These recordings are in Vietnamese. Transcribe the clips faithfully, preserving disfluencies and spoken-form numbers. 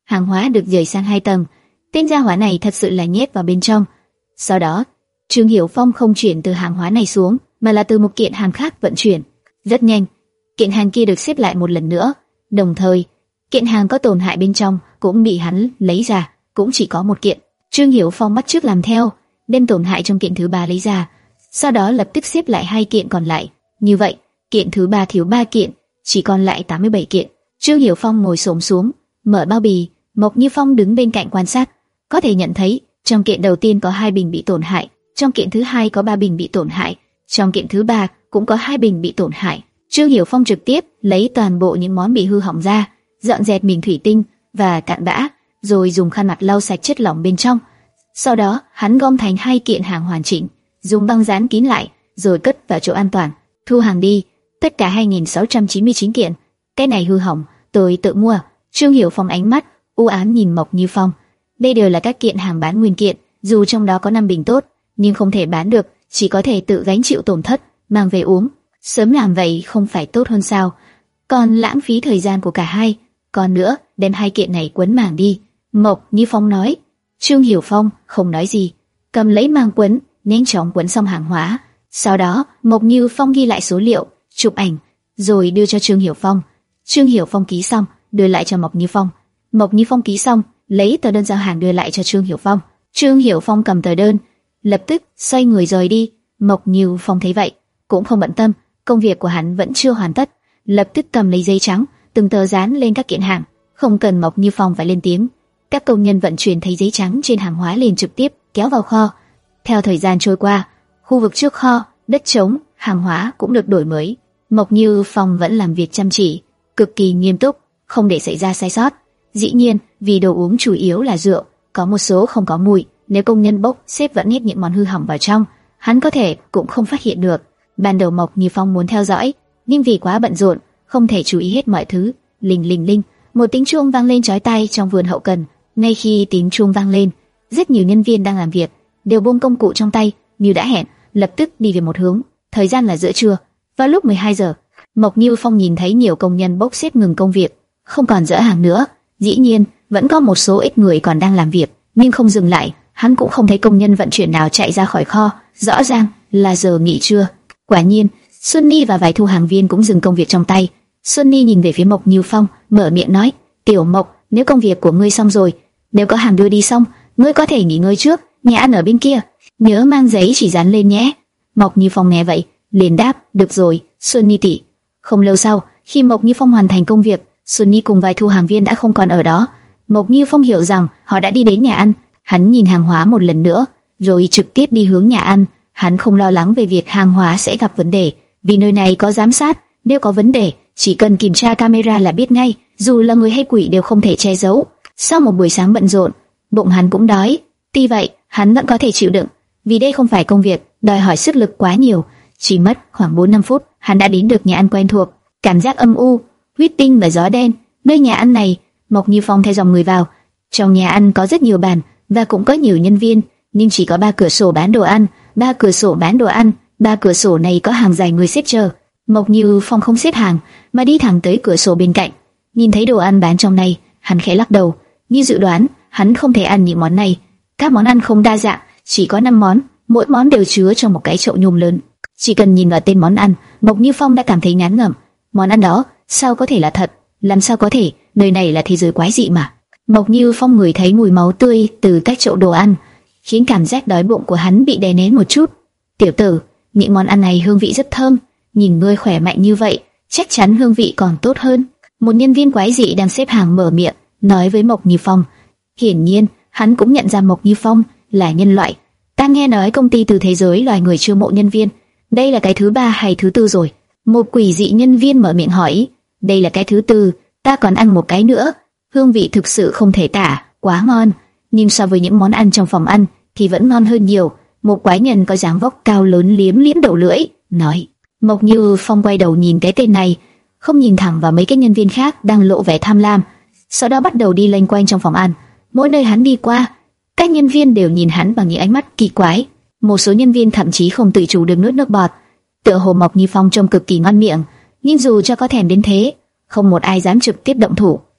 hàng hóa được dời sang hai tầng. Tên gia hỏa này thật sự là nhét vào bên trong. Sau đó, Trương Hiểu Phong không chuyển từ hàng hóa này xuống, mà là từ một kiện hàng khác vận chuyển. Rất nhanh, kiện hàng kia được xếp lại một lần nữa, đồng thời, kiện hàng có tổn hại bên trong cũng bị hắn lấy ra, cũng chỉ có một kiện. Trương Hiểu Phong bắt chước làm theo, đem tổn hại trong kiện thứ ba lấy ra, sau đó lập tức xếp lại hai kiện còn lại. Như vậy, kiện thứ ba thiếu ba kiện, chỉ còn lại tám mươi bảy kiện. Trương Hiểu Phong ngồi xổm xuống, mở bao bì. Mộc Như Phong đứng bên cạnh quan sát, có thể nhận thấy trong kiện đầu tiên có hai bình bị tổn hại, trong kiện thứ hai có ba bình bị tổn hại, trong kiện thứ ba cũng có hai bình bị tổn hại. Trương Hiểu Phong trực tiếp lấy toàn bộ những món bị hư hỏng ra, dọn dẹp bình thủy tinh và cặn bã, rồi dùng khăn mặt lau sạch chất lỏng bên trong. Sau đó, hắn gom thành hai kiện hàng hoàn chỉnh, dùng băng dán kín lại, rồi cất vào chỗ an toàn. Thu hàng đi, tất cả hai nghìn sáu trăm chín mươi chín kiện. Cái này hư hỏng, tôi tự mua. Trương Hiểu Phong ánh mắt u ám nhìn Mộc Như Phong. Đây đều là các kiện hàng bán nguyên kiện, dù trong đó có năm bình tốt, nhưng không thể bán được, chỉ có thể tự gánh chịu tổn thất, mang về uống. Sớm làm vậy không phải tốt hơn sao? Còn lãng phí thời gian của cả hai. Còn nữa, đem hai kiện này quấn màng đi. Mộc Như Phong nói. Trương Hiểu Phong không nói gì, cầm lấy màng quấn, nhanh chóng quấn xong hàng hóa. Sau đó, Mộc Như Phong ghi lại số liệu, chụp ảnh, rồi đưa cho Trương Hiểu Phong. Trương Hiểu Phong ký xong, đưa lại cho Mộc Như Phong. Mộc Như Phong ký xong, lấy tờ đơn giao hàng đưa lại cho Trương Hiểu Phong. Trương Hiểu Phong cầm tờ đơn, lập tức xoay người rời đi. Mộc Như Phong thấy vậy, cũng không bận tâm, công việc của hắn vẫn chưa hoàn tất, lập tức cầm lấy giấy trắng, từng tờ dán lên các kiện hàng, không cần Mộc Như Phong phải lên tiếng. Các công nhân vận chuyển thấy giấy trắng trên hàng hóa liền trực tiếp kéo vào kho. Theo thời gian trôi qua, khu vực trước kho, đất trống, hàng hóa cũng được đổi mới. Mộc Như Phong vẫn làm việc chăm chỉ, cực kỳ nghiêm túc, không để xảy ra sai sót. Dĩ nhiên, vì đồ uống chủ yếu là rượu, có một số không có mùi, nếu công nhân bốc xếp vẫn nhét những món hư hỏng vào trong, hắn có thể cũng không phát hiện được. Ban đầu Mộc Như Phong muốn theo dõi, nhưng vì quá bận rộn, không thể chú ý hết mọi thứ. Linh linh linh, một tiếng chuông vang lên chói tai trong vườn hậu cần. Ngay khi tiếng chuông vang lên, rất nhiều nhân viên đang làm việc đều buông công cụ trong tay, như đã hẹn, lập tức đi về một hướng. Thời gian là giữa trưa, vào lúc mười hai giờ, Mộc Như Phong nhìn thấy nhiều công nhân bốc xếp ngừng công việc, không còn dỡ hàng nữa. Dĩ nhiên, vẫn có một số ít người còn đang làm việc, nhưng không dừng lại. Hắn cũng không thấy công nhân vận chuyển nào chạy ra khỏi kho, rõ ràng là giờ nghỉ trưa. Quả nhiên, Sunny và vài thu hàng viên cũng dừng công việc trong tay. Sunny nhìn về phía Mộc Như Phong, mở miệng nói: "Tiểu Mộc, nếu công việc của ngươi xong rồi, nếu có hàng đưa đi xong, ngươi có thể nghỉ ngơi trước, nhà ăn ở bên kia, nhớ mang giấy chỉ dán lên nhé." Mộc Như Phong nghe vậy, liền đáp: "Được rồi, Sunny tỷ." Không lâu sau, khi Mộc Như Phong hoàn thành công việc, Sunny cùng vài thu hàng viên đã không còn ở đó. Mộc Như Phong hiểu rằng họ đã đi đến nhà ăn. Hắn nhìn hàng hóa một lần nữa, rồi trực tiếp đi hướng nhà ăn. Hắn không lo lắng về việc hàng hóa sẽ gặp vấn đề, vì nơi này có giám sát. Nếu có vấn đề, chỉ cần kiểm tra camera là biết ngay, dù là người hay quỷ đều không thể che giấu. Sau một buổi sáng bận rộn, bụng hắn cũng đói. Tuy vậy, hắn vẫn có thể chịu đựng, vì đây không phải công việc đòi hỏi sức lực quá nhiều. Chỉ mất khoảng bốn năm phút, hắn đã đến được nhà ăn quen thuộc. Cảm giác âm u, huyết tinh và gió đen. Nơi nhà ăn này, Mộc Như Phong theo dòng người vào. Trong nhà ăn có rất nhiều bàn và cũng có nhiều nhân viên, nhưng chỉ có ba cửa sổ bán đồ ăn, ba cửa sổ bán đồ ăn, ba cửa sổ này có hàng dài người xếp chờ. Mộc Như Phong không xếp hàng, mà đi thẳng tới cửa sổ bên cạnh. Nhìn thấy đồ ăn bán trong này, hắn khẽ lắc đầu. Như dự đoán, hắn không thể ăn những món này. Các món ăn không đa dạng, chỉ có năm món, mỗi món đều chứa trong một cái chậu nhôm lớn. Chỉ cần nhìn vào tên món ăn, Mộc Như Phong đã cảm thấy ngán ngẩm. Món ăn đó, sao có thể là thật? Làm sao có thể? Nơi này là thế giới quái dị mà. Mộc Như Phong ngửi thấy mùi máu tươi từ các chậu đồ ăn, khiến cảm giác đói bụng của hắn bị đè nén một chút. "Tiểu tử, những món ăn này hương vị rất thơm, nhìn ngươi khỏe mạnh như vậy, chắc chắn hương vị còn tốt hơn." Một nhân viên quái dị đang xếp hàng mở miệng, nói với Mộc Như Phong. Hiển nhiên, hắn cũng nhận ra Mộc Như Phong là nhân loại. "Ta nghe nói công ty từ thế giới loài người chiêu mộ nhân viên, đây là cái thứ ba hay thứ tư rồi?" Một quỷ dị nhân viên mở miệng hỏi. "Đây là cái thứ tư, ta còn ăn một cái nữa. Hương vị thực sự không thể tả, quá ngon, nhưng so với những món ăn trong phòng ăn thì vẫn ngon hơn nhiều." Một quái nhân có dáng vóc cao lớn liếm liếm đầu lưỡi, nói. Mộc Như Phong quay đầu nhìn cái tên này, không nhìn thẳng vào mấy cái nhân viên khác đang lộ vẻ tham lam. Sau đó bắt đầu đi loanh quanh trong phòng ăn. Mỗi nơi hắn đi qua, các nhân viên đều nhìn hắn bằng những ánh mắt kỳ quái. Một số nhân viên thậm chí không tự chủ được nuốt nước bọt. Tựa hồ Mộc Như Phong trông cực kỳ ngon miệng, nhưng dù cho có thèm đến thế, không một ai dám trực tiếp động thủ.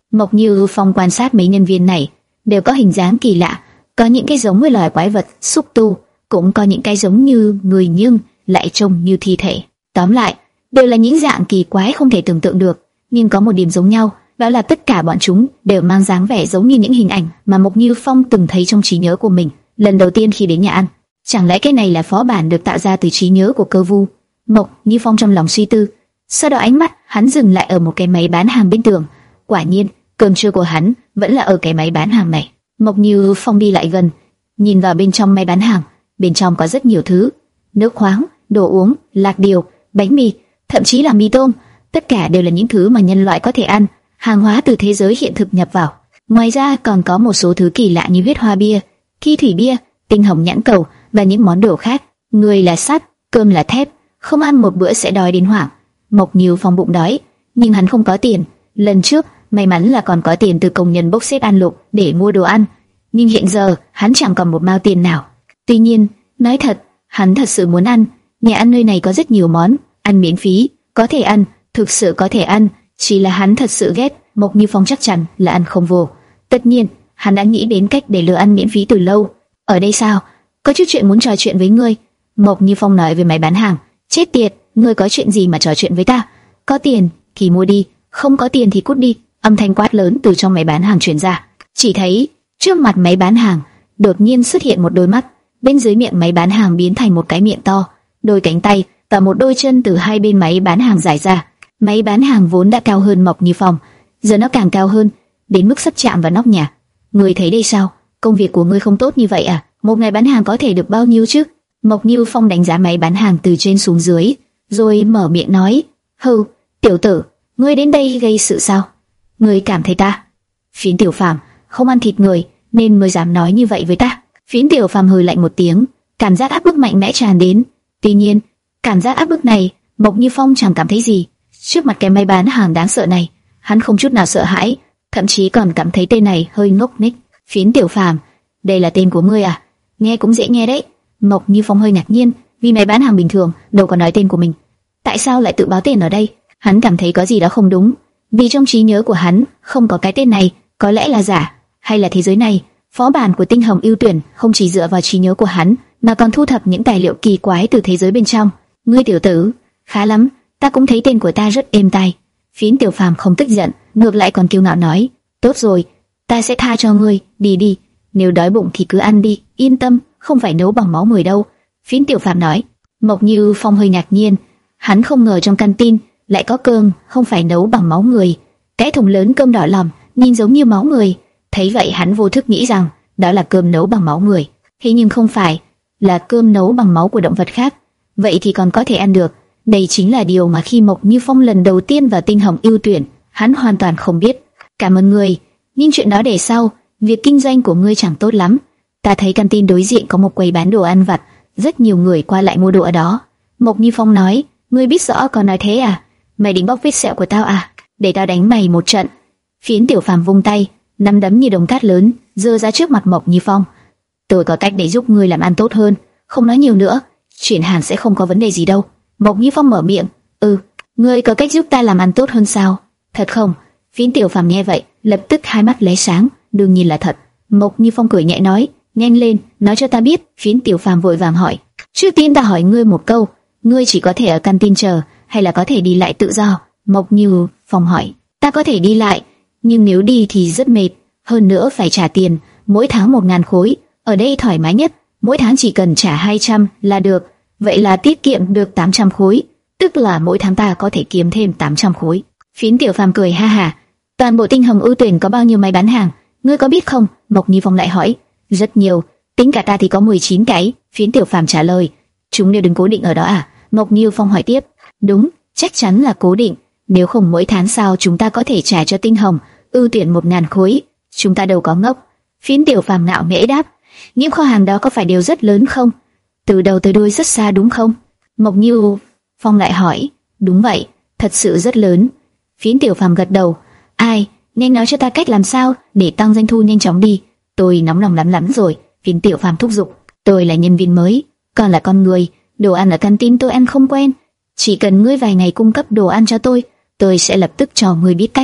Mộc Như Phong quan sát mấy nhân viên này, đều có hình dáng kỳ lạ, có những cái giống với loài quái vật, xúc tu, cũng có những cái giống như người nhưng lại trông như thi thể. Tóm lại, đều là những dạng kỳ quái không thể tưởng tượng được, nhưng có một điểm giống nhau, đó là tất cả bọn chúng đều mang dáng vẻ giống như những hình ảnh mà Mộc Như Phong từng thấy trong trí nhớ của mình lần đầu tiên khi đến nhà ăn. Chẳng lẽ cái này là phó bản được tạo ra từ trí nhớ của Cơ Vu? Mộc Như Phong trong lòng suy tư. Sau đó ánh mắt hắn dừng lại ở một cái máy bán hàng bên tường. Quả nhiên, cơm trưa của hắn vẫn là ở cái máy bán hàng này. Mộc Như Phong đi lại gần, nhìn vào bên trong máy bán hàng. Bên trong có rất nhiều thứ: nước khoáng, đồ uống, lạc điều, bánh mì, thậm chí là mì tôm. Tất cả đều là những thứ mà nhân loại có thể ăn, hàng hóa từ thế giới hiện thực nhập vào. Ngoài ra còn có một số thứ kỳ lạ như huyết hoa bia, thi thủy bia, tinh hồng nhãn cầu và những món đồ khác. Người là sắt, cơm là thép, không ăn một bữa sẽ đói đến hoảng. Mộc Như Phong bụng đói, nhưng hắn không có tiền. Lần trước may mắn là còn có tiền từ công nhân bốc xếp ăn lục để mua đồ ăn, nhưng hiện giờ hắn chẳng còn một mao tiền nào. Tuy nhiên, nói thật, hắn thật sự muốn ăn. Nhà ăn nơi này có rất nhiều món ăn miễn phí, có thể ăn, thực sự có thể ăn. Chỉ là hắn thật sự ghét. Mộc Như Phong chắc chắn là ăn không vô. Tất nhiên, hắn đã nghĩ đến cách để lừa ăn miễn phí từ lâu. Ở đây sao? Có chút chuyện muốn trò chuyện với ngươi. Mộc Như Phong nói với máy bán hàng. Chết tiệt, ngươi có chuyện gì mà trò chuyện với ta? Có tiền thì mua đi, không có tiền thì cút đi. Âm thanh quát lớn từ trong máy bán hàng truyền ra. Chỉ thấy trước mặt máy bán hàng đột nhiên xuất hiện một đôi mắt, bên dưới miệng máy bán hàng biến thành một cái miệng to, đôi cánh tay và một đôi chân từ hai bên máy bán hàng dài ra. Máy bán hàng vốn đã cao hơn Mộc Như Phong, giờ nó càng cao hơn, đến mức sắp chạm vào nóc nhà. Ngươi thấy đây sao? Công việc của ngươi không tốt như vậy à? Một ngày bán hàng có thể được bao nhiêu chứ? Mộc Như Phong đánh giá máy bán hàng từ trên xuống dưới, rồi mở miệng nói: "Hừ, tiểu tử, ngươi đến đây gây sự sao? Ngươi cảm thấy ta Phiến Tiểu Phàm không ăn thịt người nên mới dám nói như vậy với ta?" Phiến Tiểu Phàm hừ lạnh một tiếng, cảm giác áp bức mạnh mẽ tràn đến. Tuy nhiên, cảm giác áp bức này Mộc Như Phong chẳng cảm thấy gì. Trước mặt cái máy bán hàng đáng sợ này, hắn không chút nào sợ hãi, thậm chí còn cảm thấy tên này hơi ngốc nghếch. Phiến Tiểu Phàm, đây là tên của ngươi à? Nghe cũng dễ nghe đấy. Mộc Như Phong hơi ngạc nhiên, vì máy bán hàng bình thường đâu có nói tên của mình, tại sao lại tự báo tên ở đây? Hắn cảm thấy có gì đó không đúng, vì trong trí nhớ của hắn không có cái tên này. Có lẽ là giả, hay là thế giới này phó bản của Tinh Hồng ưu tuyển không chỉ dựa vào trí nhớ của hắn, mà còn thu thập những tài liệu kỳ quái từ thế giới bên trong. Ngươi tiểu tử, khá lắm, ta cũng thấy tên của ta rất êm tai. Phiến Tiểu Phàm không tức giận, ngược lại còn kiêu ngạo nói: "Tốt rồi, ta sẽ tha cho ngươi, đi đi, nếu đói bụng thì cứ ăn đi, yên tâm, không phải nấu bằng máu người đâu." Phiến Tiểu Phàm nói. Mộc Như Phong hơi ngạc nhiên, hắn không ngờ trong canteen lại có cơm không phải nấu bằng máu người. Cái thùng lớn cơm đỏ lòm, nhìn giống như máu người. Thấy vậy hắn vô thức nghĩ rằng đó là cơm nấu bằng máu người, thế nhưng không phải, là cơm nấu bằng máu của động vật khác. Vậy thì còn có thể ăn được. Đây chính là điều mà khi Mộc Như Phong lần đầu tiên vào Tinh Hồng ưu tuyển, hắn hoàn toàn không biết. Cảm ơn ngươi, nhưng chuyện đó để sau. Việc kinh doanh của ngươi chẳng tốt lắm. Ta thấy canteen đối diện có một quầy bán đồ ăn vặt, rất nhiều người qua lại mua đồ ở đó. Mộc Như Phong nói. Ngươi biết rõ còn nói thế à? Mày định bóc vết sẹo của tao à? Để tao đánh mày một trận. Phiến Tiểu Phàm vung tay, nắm đấm như đồng cát lớn giơ ra trước mặt Mộc Như Phong. Tôi có cách để giúp ngươi làm ăn tốt hơn, không nói nhiều nữa, chuyển hàng sẽ không có vấn đề gì đâu. Mộc Như Phong mở miệng. Ừ, ngươi có cách giúp ta làm ăn tốt hơn sao? Thật không? Phiến Tiểu Phàm nghe vậy, lập tức hai mắt lóe sáng. Đương nhiên là thật. Mộc Như Phong cười nhẹ nói. Nhanh lên, nói cho ta biết. Phiến Tiểu Phàm vội vàng hỏi. Trước tiên ta hỏi ngươi một câu, ngươi chỉ có thể ở canteen chờ, hay là có thể đi lại tự do? Mộc Như Phong hỏi. Ta có thể đi lại, nhưng nếu đi thì rất mệt, hơn nữa phải trả tiền, mỗi tháng một ngàn khối. Ở đây thoải mái nhất, mỗi tháng chỉ cần trả hai trăm là được. Vậy là tiết kiệm được tám trăm khối, tức là mỗi tháng ta có thể kiếm thêm tám trăm khối. Phiến Tiểu Phàm cười ha ha. Toàn bộ Tinh Hồng ưu tuyển có bao nhiêu máy bán hàng, ngươi có biết không? Mộc Như Phong lại hỏi. Rất nhiều, tính cả ta thì có mười chín cái. Phiến Tiểu Phàm trả lời. Chúng đều đứng cố định ở đó à? Mộc Như Phong hỏi tiếp. Đúng, chắc chắn là cố định. Nếu không mỗi tháng sao chúng ta có thể trả cho Tinh Hồng ưu tuyển một ngàn khối? Chúng ta đâu có ngốc. Phiến Tiểu Phàm ngạo nghễ đáp. Những kho hàng đó có phải đều rất lớn không? Từ đầu tới đuôi rất xa đúng không? Mộc Như Phong lại hỏi. Đúng vậy, thật sự rất lớn. Phiến Tiểu Phàm gật đầu. Ai, nên nói cho ta cách làm sao để tăng doanh thu nhanh chóng đi. Tôi nóng lòng lắm lắm rồi. Phiến Tiểu Phàm thúc giục. Tôi là nhân viên mới, còn là con người, đồ ăn ở canteen tôi ăn không quen. Chỉ cần ngươi vài ngày cung cấp đồ ăn cho tôi, tôi sẽ lập tức cho ngươi biết cách.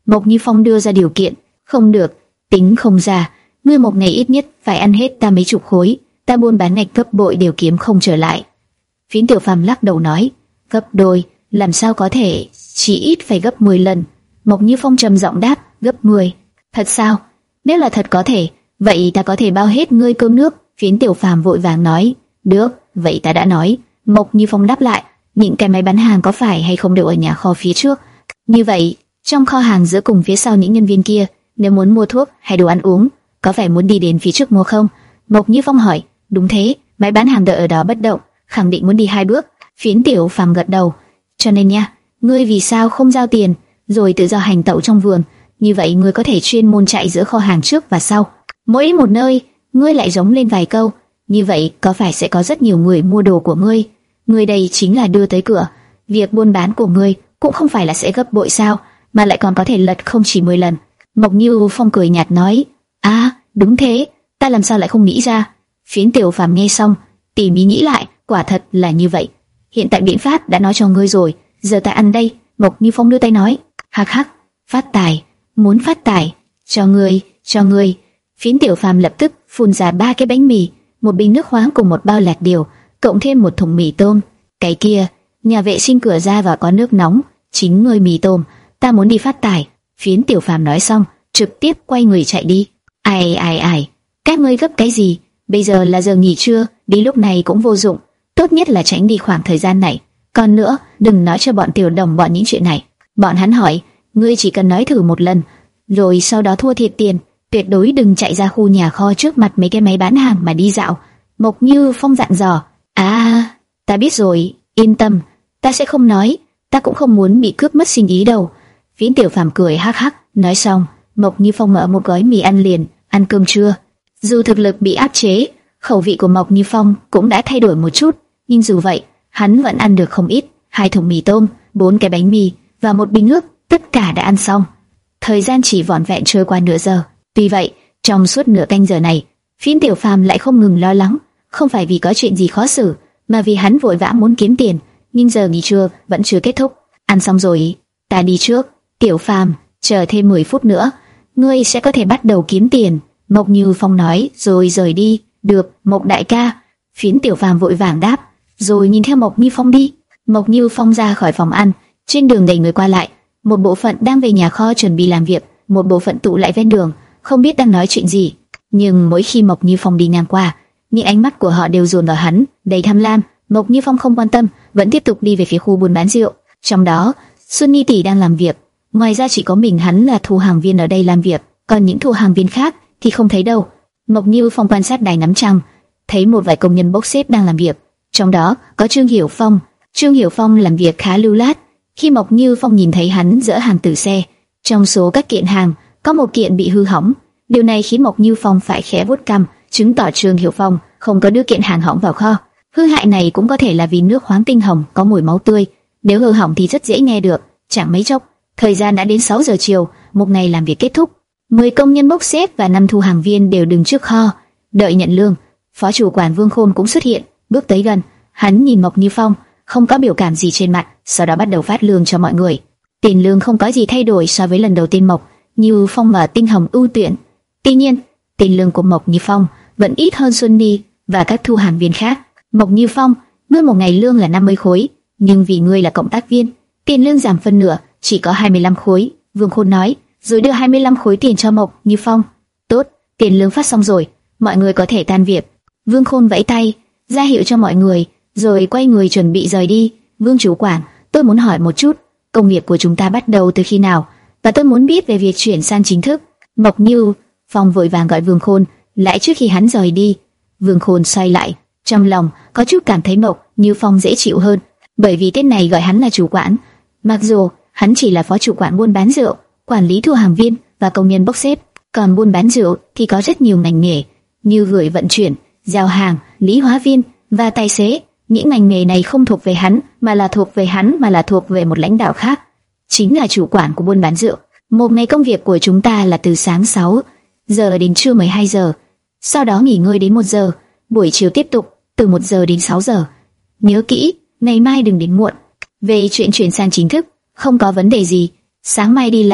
Mộc Như Phong đưa ra điều kiện. Không được, tính không ra. Ngươi một ngày ít nhất phải ăn hết ta mấy chục khối, ta buôn bán ngạch gấp bội đều kiếm không trở lại. Phiến Tiểu Phàm lắc đầu nói, gấp đôi, làm sao có thể, chỉ ít phải gấp mười lần. Mộc Như Phong trầm giọng đáp, gấp mười. Thật sao? Nếu là thật có thể, vậy ta có thể bao hết ngươi cơm nước. Phiến Tiểu Phàm vội vàng nói, được, vậy ta đã nói. Mộc Như Phong đáp lại, những cái máy bán hàng có phải hay không đều ở nhà kho phía trước? Như vậy, trong kho hàng giữa cùng phía sau những nhân viên kia, nếu muốn mua thuốc hay đồ ăn uống, có phải muốn đi đến phía trước mua không? Mộc Như Phong hỏi, đúng thế, máy bán hàng đợi ở đó bất động, khẳng định muốn đi hai bước. Phiến Tiểu Phàm gật đầu, cho nên nha, ngươi vì sao không giao tiền, rồi tự do hành tẩu trong vườn? Như vậy ngươi có thể chuyên môn chạy giữa kho hàng trước và sau, mỗi một nơi, ngươi lại giống lên vài câu, như vậy có phải sẽ có rất nhiều người mua đồ của ngươi? Ngươi đây chính là đưa tới cửa, việc buôn bán của ngươi cũng không phải là sẽ gấp bội sao, mà lại còn có thể lật không chỉ mười lần. Mộc Như Phong cười nhạt nói, à, đúng thế, ta làm sao lại không nghĩ ra? Phiến Tiểu Phàm nghe xong, tỉ mỉ nghĩ lại, quả thật là như vậy. Hiện tại biện pháp đã nói cho ngươi rồi, giờ ta ăn đây. Mộc Như Phong đưa tay nói, hắc hắc, phát tài, muốn phát tài, cho ngươi, cho ngươi. Phiến Tiểu Phàm lập tức phun ra ba cái bánh mì, một bình nước khoáng cùng một bao lạt điều, cộng thêm một thùng mì tôm. Cái kia, nhà vệ sinh cửa ra vào có nước nóng, chính ngươi mì tôm, ta muốn đi phát tài. Phiến Tiểu Phàm nói xong, trực tiếp quay người chạy đi. Ai ai ai, các ngươi gấp cái gì? Bây giờ là giờ nghỉ trưa, đi lúc này cũng vô dụng, tốt nhất là tránh đi khoảng thời gian này. Còn nữa, đừng nói cho bọn tiểu đồng bọn những chuyện này. Bọn hắn hỏi, ngươi chỉ cần nói thử một lần, rồi sau đó thua thiệt tiền, tuyệt đối đừng chạy ra khu nhà kho trước mặt mấy cái máy bán hàng mà đi dạo. Mộc Như Phong dặn dò. À, ta biết rồi, yên tâm, ta sẽ không nói, ta cũng không muốn bị cướp mất sinh ý đâu. Phiến Tiểu Phàm cười hắc hắc, nói xong, Mộc Như Phong mở một gói mì ăn liền, ăn cơm trưa. Dù thực lực bị áp chế, khẩu vị của Mộc Như Phong cũng đã thay đổi một chút, nhưng dù vậy, hắn vẫn ăn được không ít. Hai thùng mì tôm, bốn cái bánh mì và một bình nước, tất cả đã ăn xong. Thời gian chỉ vỏn vẹn trôi qua nửa giờ. Tuy vậy, trong suốt nửa canh giờ này, Phiến Tiểu Phàm lại không ngừng lo lắng, không phải vì có chuyện gì khó xử, mà vì hắn vội vã muốn kiếm tiền. Nhưng giờ nghỉ trưa vẫn chưa kết thúc. Ăn xong rồi, ta đi trước. Tiểu Phàm, chờ thêm mười phút nữa, ngươi sẽ có thể bắt đầu kiếm tiền. Mộc Như Phong nói rồi rời đi. Được, Mộc đại ca. Phiến Tiểu Phàm vội vàng đáp, rồi nhìn theo Mộc Như Phong đi. Mộc Như Phong ra khỏi phòng ăn, trên đường đầy người qua lại. Một bộ phận đang về nhà kho chuẩn bị làm việc, một bộ phận tụ lại ven đường, không biết đang nói chuyện gì. Nhưng mỗi khi Mộc Như Phong đi ngang qua, những ánh mắt của họ đều dồn vào hắn, đầy tham lam. Mộc Như Phong không quan tâm, vẫn tiếp tục đi về phía khu buôn bán rượu. Trong đó, Xuân Nhi tỷ đang làm việc. Ngoài ra chỉ có mình hắn là thu hàng viên ở đây làm việc, còn những thu hàng viên khác thì không thấy đâu. Mộc Như Phong quan sát đài nắm trăng, thấy một vài công nhân bốc xếp đang làm việc. Trong đó có Trương Hiểu Phong. Trương Hiểu Phong làm việc khá lưu loát. Khi Mộc Như Phong nhìn thấy hắn dỡ hàng từ xe, trong số các kiện hàng có một kiện bị hư hỏng. Điều này khiến Mộc Như Phong phải khẽ vuốt cằm, chứng tỏ Trương Hiểu Phong không có đưa kiện hàng hỏng vào kho. Hư hại này cũng có thể là vì nước khoáng tinh hồng có mùi máu tươi. Nếu hư hỏng thì rất dễ nghe được. Chẳng mấy chốc, thời gian đã đến sáu giờ chiều, một ngày làm việc kết thúc. Mười công nhân bốc xếp và năm thu hàng viên đều đứng trước kho, đợi nhận lương. Phó chủ quản Vương Khôn cũng xuất hiện, bước tới gần. Hắn nhìn Mộc Như Phong, không có biểu cảm gì trên mặt, sau đó bắt đầu phát lương cho mọi người. Tiền lương không có gì thay đổi so với lần đầu tiên Mộc Như Phong và Tinh Hồng ưu tuyển. Tuy nhiên, tiền lương của Mộc Như Phong vẫn ít hơn Xuân Nhi và các thu hàng viên khác. Mộc Như Phong, ngươi một ngày lương là năm mươi khối, nhưng vì ngươi là cộng tác viên, tiền lương giảm phân nửa, chỉ có hai mươi lăm khối. Vương Khôn nói, rồi đưa hai mươi lăm khối tiền cho Mộc Như Phong. Tốt, tiền lương phát xong rồi, mọi người có thể tan việc. Vương Khôn vẫy tay, ra hiệu cho mọi người, rồi quay người chuẩn bị rời đi. Vương chủ quản, tôi muốn hỏi một chút, công việc của chúng ta bắt đầu từ khi nào? Và tôi muốn biết về việc chuyển sang chính thức. Mộc Như Phong vội vàng gọi Vương Khôn lại trước khi hắn rời đi. Vương Khôn xoay lại, trong lòng có chút cảm thấy Mộc Như Phong dễ chịu hơn, bởi vì tên này gọi hắn là chủ quản, mặc dù hắn chỉ là phó chủ quản buôn bán rượu, quản lý thu hàng viên và công nhân bốc xếp. Còn buôn bán rượu thì có rất nhiều ngành nghề như gửi vận chuyển, giao hàng, lý hóa viên và tài xế. Những ngành nghề này không thuộc về hắn, mà là thuộc về hắn mà là thuộc về một lãnh đạo khác, chính là chủ quản của buôn bán rượu. Một ngày công việc của chúng ta là từ sáng sáu giờ đến trưa mười hai giờ, sau đó nghỉ ngơi đến một giờ, buổi chiều tiếp tục từ một giờ đến sáu giờ. Nhớ kỹ, ngày mai đừng đến muộn. Về chuyện chuyển sang chính thức, không có vấn đề gì. Sáng mai đi làm,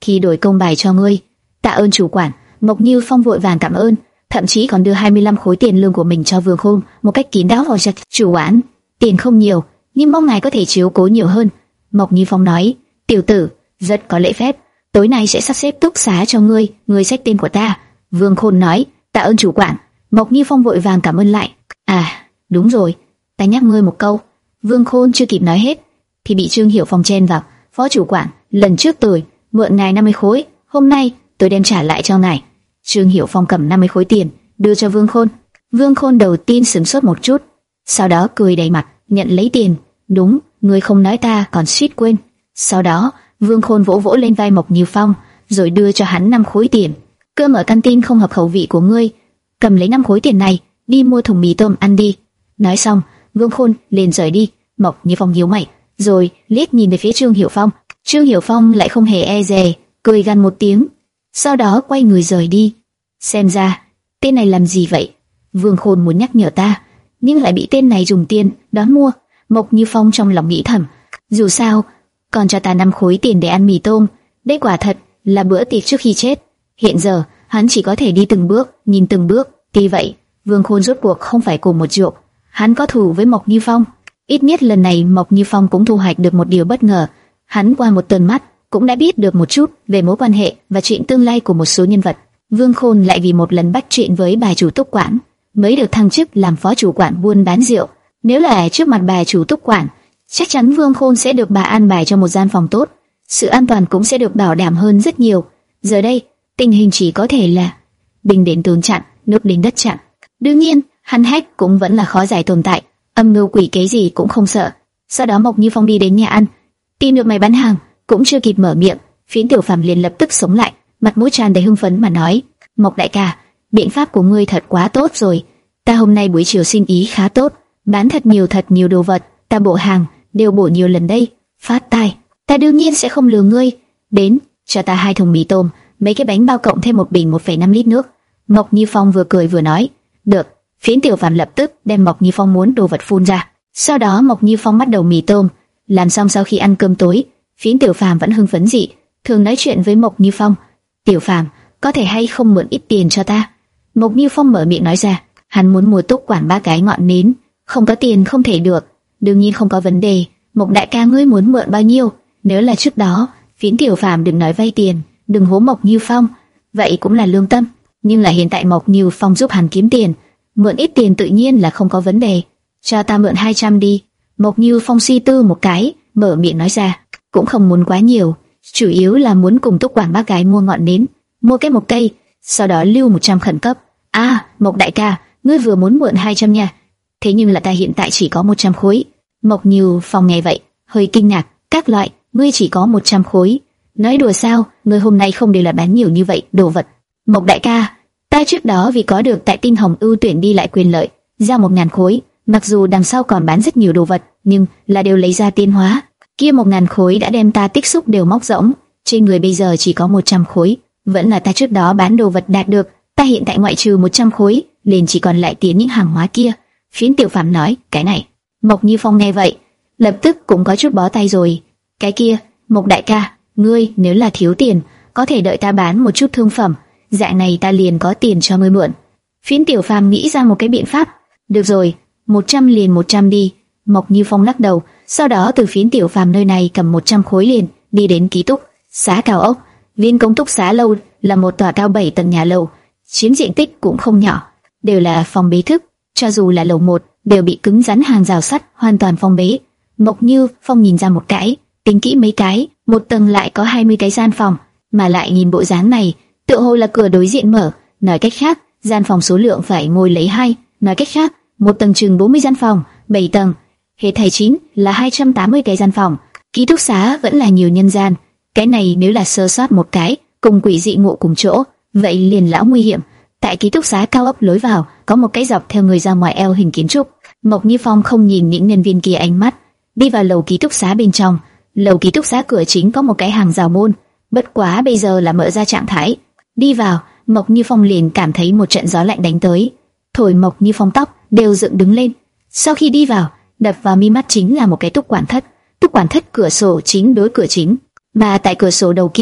khi đổi công bài cho ngươi. Tạ ơn chủ quản. Mộc Như Phong vội vàng cảm ơn, thậm chí còn đưa hai mươi lăm khối tiền lương của mình cho Vương Khôn một cách kín đáo. Vào giật chủ quản, tiền không nhiều, nhưng mong ngài có thể chiếu cố nhiều hơn. Mộc Như Phong nói, tiểu tử, rất có lễ phép, tối nay sẽ sắp xếp túc xá cho ngươi, ngươi xách tên của ta. Vương Khôn nói, tạ ơn chủ quản. Mộc Như Phong vội vàng cảm ơn lại. À, đúng rồi, ta nhắc ngươi một câu. Vương Khôn chưa kịp nói hết thì bị Trương Hiểu Phong chen vào. Phó chủ quản, lần trước tôi mượn ngài năm mươi khối, hôm nay tôi đem trả lại cho ngài. Trương Hiểu Phong cầm năm mươi khối tiền đưa cho Vương Khôn. Vương Khôn đầu tiên sửng sốt một chút, sau đó cười đầy mặt nhận lấy tiền. Đúng, ngươi không nói ta còn suýt quên. Sau đó Vương Khôn vỗ vỗ lên vai Mộc Như Phong, rồi đưa cho hắn năm khối tiền. Cơm ở canteen không hợp khẩu vị của ngươi, cầm lấy năm khối tiền này đi mua thùng mì tôm ăn đi. Nói xong, Vương Khôn liền rời đi. Mộc Như Phong nhíu mày, rồi liếc nhìn về phía Trương Hiểu Phong. Trương Hiểu Phong lại không hề e dè, cười gằn một tiếng, sau đó quay người rời đi. Xem ra tên này làm gì vậy? Vương Khôn muốn nhắc nhở ta, nhưng lại bị tên này dùng tiền đón mua. Mộc Như Phong trong lòng nghĩ thầm, dù sao còn cho ta năm khối tiền để ăn mì tôm, đây quả thật là bữa tiệc trước khi chết. Hiện giờ hắn chỉ có thể đi từng bước, nhìn từng bước. Tuy vậy, Vương Khôn rốt cuộc không phải cùng một ruột, hắn có thù với Mộc Như Phong. Ít nhất lần này Mộc Như Phong cũng thu hoạch được một điều bất ngờ. Hắn qua một tuần mắt cũng đã biết được một chút về mối quan hệ và chuyện tương lai của một số nhân vật. Vương Khôn lại vì một lần bắt chuyện với bà chủ túc quản mới được thăng chức làm phó chủ quản buôn bán rượu. Nếu là trước mặt bà chủ túc quản, chắc chắn Vương Khôn sẽ được bà an bài cho một gian phòng tốt, sự an toàn cũng sẽ được bảo đảm hơn rất nhiều. Giờ đây, tình hình chỉ có thể là binh đến tướng chặn, nước đến đất chặn. Đương nhiên, hắn hách cũng vẫn là khó giải tồn tại, âm mưu quỷ kế gì cũng không sợ. Sau đó Mộc Như Phong đi đến nhà ăn, tìm được mày bán hàng, cũng chưa kịp mở miệng, Phiến Tiểu Phàm liền lập tức sống lại, mặt mũi tràn đầy hưng phấn mà nói: "Mộc đại ca, biện pháp của ngươi thật quá tốt rồi. Ta hôm nay buổi chiều sinh ý khá tốt, bán thật nhiều thật nhiều đồ vật, ta bộ hàng đều bổ nhiều lần đây, phát tài. Ta đương nhiên sẽ không lừa ngươi. Đến, cho ta hai thùng mì tôm, mấy cái bánh bao cộng thêm một bình một phẩy năm lít nước." Mộc Như Phong vừa cười vừa nói: "Được." Phiến Tiểu Phàm lập tức đem Mộc Như Phong muốn đồ vật phun ra. Sau đó Mộc Như Phong bắt đầu mì tôm. Làm xong sau khi ăn cơm tối, Phiến Tiểu Phàm vẫn hưng phấn dị, thường nói chuyện với Mộc Như Phong: "Tiểu Phàm, có thể hay không mượn ít tiền cho ta?" Mộc Như Phong mở miệng nói ra, hắn muốn mua túc quản ba cái ngọn nến, không có tiền không thể được. Đương nhiên không có vấn đề, Mộc đại ca ngươi muốn mượn bao nhiêu? Nếu là trước đó, Phiến Tiểu Phàm đừng nói vay tiền, đừng hố Mộc Như Phong, vậy cũng là lương tâm. Nhưng là hiện tại Mộc Như Phong giúp hắn kiếm tiền, mượn ít tiền tự nhiên là không có vấn đề. Cho ta mượn hai trăm đi. Mộc Như Phong suy tư một cái, mở miệng nói ra, cũng không muốn quá nhiều, chủ yếu là muốn cùng túc quản bác gái mua ngọn nến, mua cái một cây, sau đó lưu một trăm khẩn cấp. À, Mộc đại ca, ngươi vừa muốn mượn hai trăm nha. Thế nhưng là ta hiện tại chỉ có một trăm khối. Mộc Như Phong nghe vậy, hơi kinh ngạc, các loại, ngươi chỉ có một trăm khối? Nói đùa sao, ngươi hôm nay không đều là bán nhiều như vậy đồ vật. Mộc đại ca, ta trước đó vì có được tại Tinh Hồng ưu tuyển đi lại quyền lợi, ra một ngàn khối, mặc dù đằng sau còn bán rất nhiều đồ vật, nhưng là đều lấy ra tiến hóa. Kia một ngàn khối đã đem ta tích xúc đều móc rỗng, trên người bây giờ chỉ có một trăm khối, vẫn là ta trước đó bán đồ vật đạt được, ta hiện tại ngoại trừ một trăm khối, liền chỉ còn lại tiền những hàng hóa kia. Phiến Tiểu Phàm nói, cái này. Mộc Như Phong nghe vậy, lập tức cũng có chút bó tay rồi. Cái kia, Mộc đại ca, ngươi nếu là thiếu tiền, có thể đợi ta bán một chút thương phẩm, dạng này ta liền có tiền cho ngươi mượn. Phiến Tiểu Phàm nghĩ ra một cái biện pháp. Được rồi, một trăm liền một trăm đi. Mộc Như Phong lắc đầu, sau đó từ Phiến Tiểu Phàm nơi này cầm một trăm khối liền, đi đến ký túc xá cao ốc. Viên Công Túc Xá Lâu là một tòa cao bảy tầng nhà lầu, chiếm diện tích cũng không nhỏ, đều là phòng bế thức, cho dù là lầu một đều bị cứng rắn hàng rào sắt hoàn toàn phong bế. Mộc Như Phong nhìn ra một cái, tính kỹ mấy cái, một tầng lại có hai mươi cái gian phòng, mà lại nhìn bộ dáng này, tựa hồ là cửa đối diện mở, nói cách khác, gian phòng số lượng phải ngồi lấy hai, nói cách khác, một tầng chừng bốn mươi gian phòng, bảy tầng, hết thảy chính là hai trăm tám mươi cái gian phòng. Ký túc xá vẫn là nhiều nhân gian, cái này nếu là sơ sót một cái, cùng quỷ dị ngộ cùng chỗ, vậy liền lão nguy hiểm. Tại ký túc xá cao ốc lối vào có một cái dọc theo người ra ngoài eo hình kiến trúc. Mộc Như Phong không nhìn những nhân viên kia ánh mắt, đi vào lầu ký túc xá bên trong. Lầu ký túc xá cửa chính có một cái hàng rào môn, bất quá bây giờ là mở ra trạng thái. Đi vào, Mộc Như Phong liền cảm thấy một trận gió lạnh đánh tới, thổi Mộc Như Phong tóc đều dựng đứng lên. Sau khi đi vào, đập vào mi mắt chính là một cái túc quản thất. Túc quản thất cửa sổ chính đối cửa chính, mà tại cửa sổ đầu kia